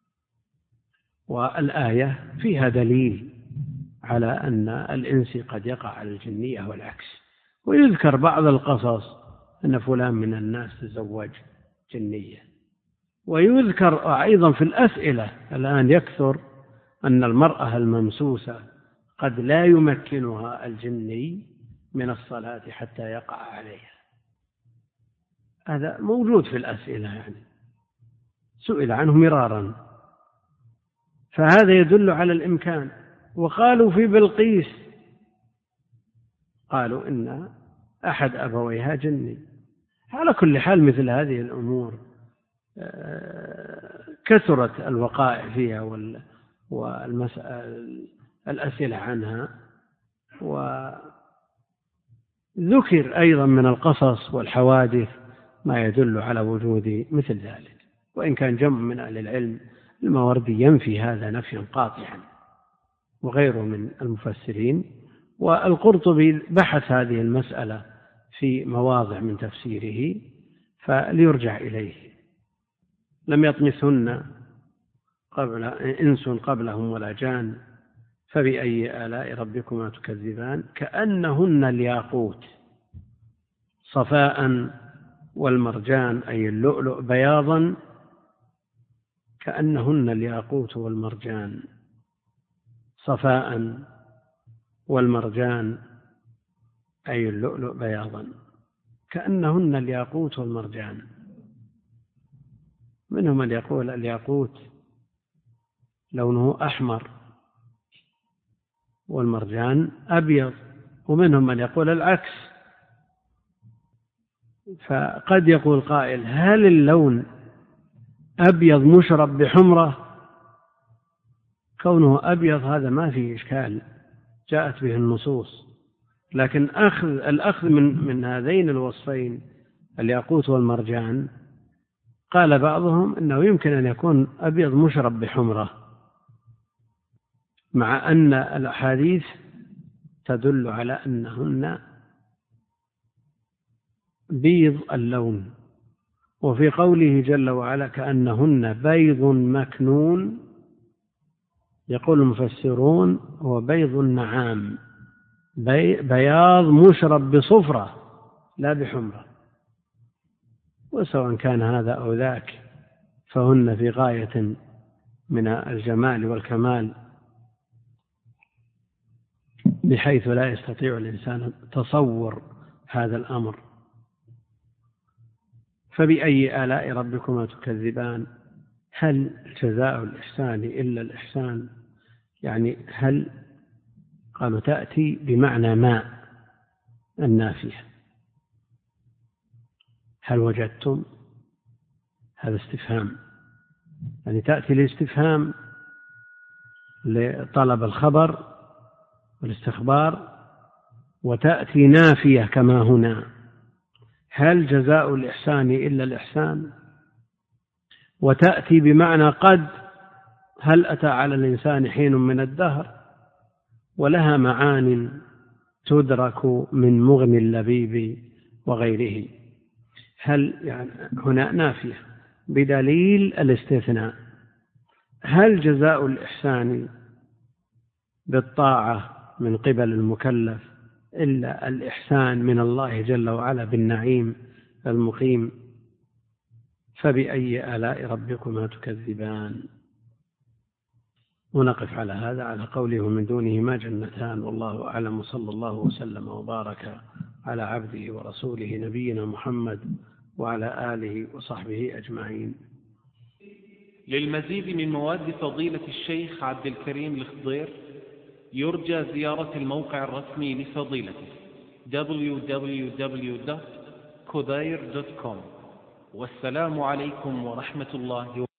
والآية فيها دليل على أن الإنس قد يقع على الجنية والعكس. ويذكر بعض القصص أن فلان من الناس تزوج جنية. ويذكر أيضا في الأسئلة الآن يكثر أن المرأة الممسوسة قد لا يمكنها الجني من الصلاة حتى يقع عليها. هذا موجود في الأسئلة، يعني سئل عنه مرارا، فهذا يدل على الإمكان. وقالوا في بلقيس، قالوا إن أحد أبويها جني. على كل حال مثل هذه الأمور كثرت الوقائع فيها والأسئلة عنها. وذكر أيضا من القصص والحوادث ما يدل على وجود مثل ذلك، وإن كان جمع من أهل العلم الماوردي ينفي هذا نفيا قاطعا وغيره من المفسرين. والقرطبي بحث هذه المسألة في مواضع من تفسيره فليرجع إليه. لم يطمثهن إنس قبلهم ولا جان فبأي آلاء ربكما تكذبان كأنهن الياقوت صفاء والمرجان أي اللؤلؤ بياضا، كأنهن الياقوت والمرجان صفاء والمرجان أي اللؤلؤ بياضا، كأنهن الياقوت والمرجان. منهم من يقول الياقوت لونه أحمر والمرجان أبيض، ومنهم من يقول العكس. فقد يقول قائل هل اللون أبيض مشرب بحمرة؟ كونه أبيض هذا ما فيه إشكال، جاءت به النصوص، لكن الأخذ من هذين الوصفين الياقوت والمرجان قال بعضهم إنه يمكن أن يكون أبيض مشرب بحمرة، مع أن الأحاديث تدل على أنهن بيض اللون. وفي قوله جل وعلا كأنهن بيض مكنون، يقول المفسرون هو بيض النعام، بياض مشرب بصفرة لا بحمرة. وسواء كان هذا أو ذاك فهن في غاية من الجمال والكمال، بحيث لا يستطيع الإنسان تصور هذا الأمر. فبأي آلاء ربكما تكذبان؟ هل جزاء الإحسان إلا الإحسان؟ يعني هل قالوا تأتي بمعنى ما النافية، هل وجدتم؟ هذا استفهام، يعني تأتي الاستفهام لطلب الخبر والاستخبار، وتأتي نافية كما هنا، هل جزاء الإحسان إلا الإحسان؟ وتأتي بمعنى قد، هل أتى على الإنسان حين من الدهر، ولها معان تدرك من مغني اللبيب وغيره. هل يعني هنا نافية بدليل الاستثناء. هل جزاء الإحسان بالطاعة من قبل المكلف إلا الإحسان من الله جل وعلا بالنعيم المقيم؟ فبأي آلاء ربكما تكذبان؟ ونقف على هذا، على قوله من دونهما جنتان، والله أعلم. صلى الله وسلم وبارك على عبده ورسوله نبينا محمد وعلى آله وصحبه أجمعين.
للمزيد من مواد فضيلة الشيخ عبد الكريم الخضير يرجى زيارة الموقع الرسمي لفضيلته www.khudair.com. والسلام عليكم ورحمة الله وبركاته.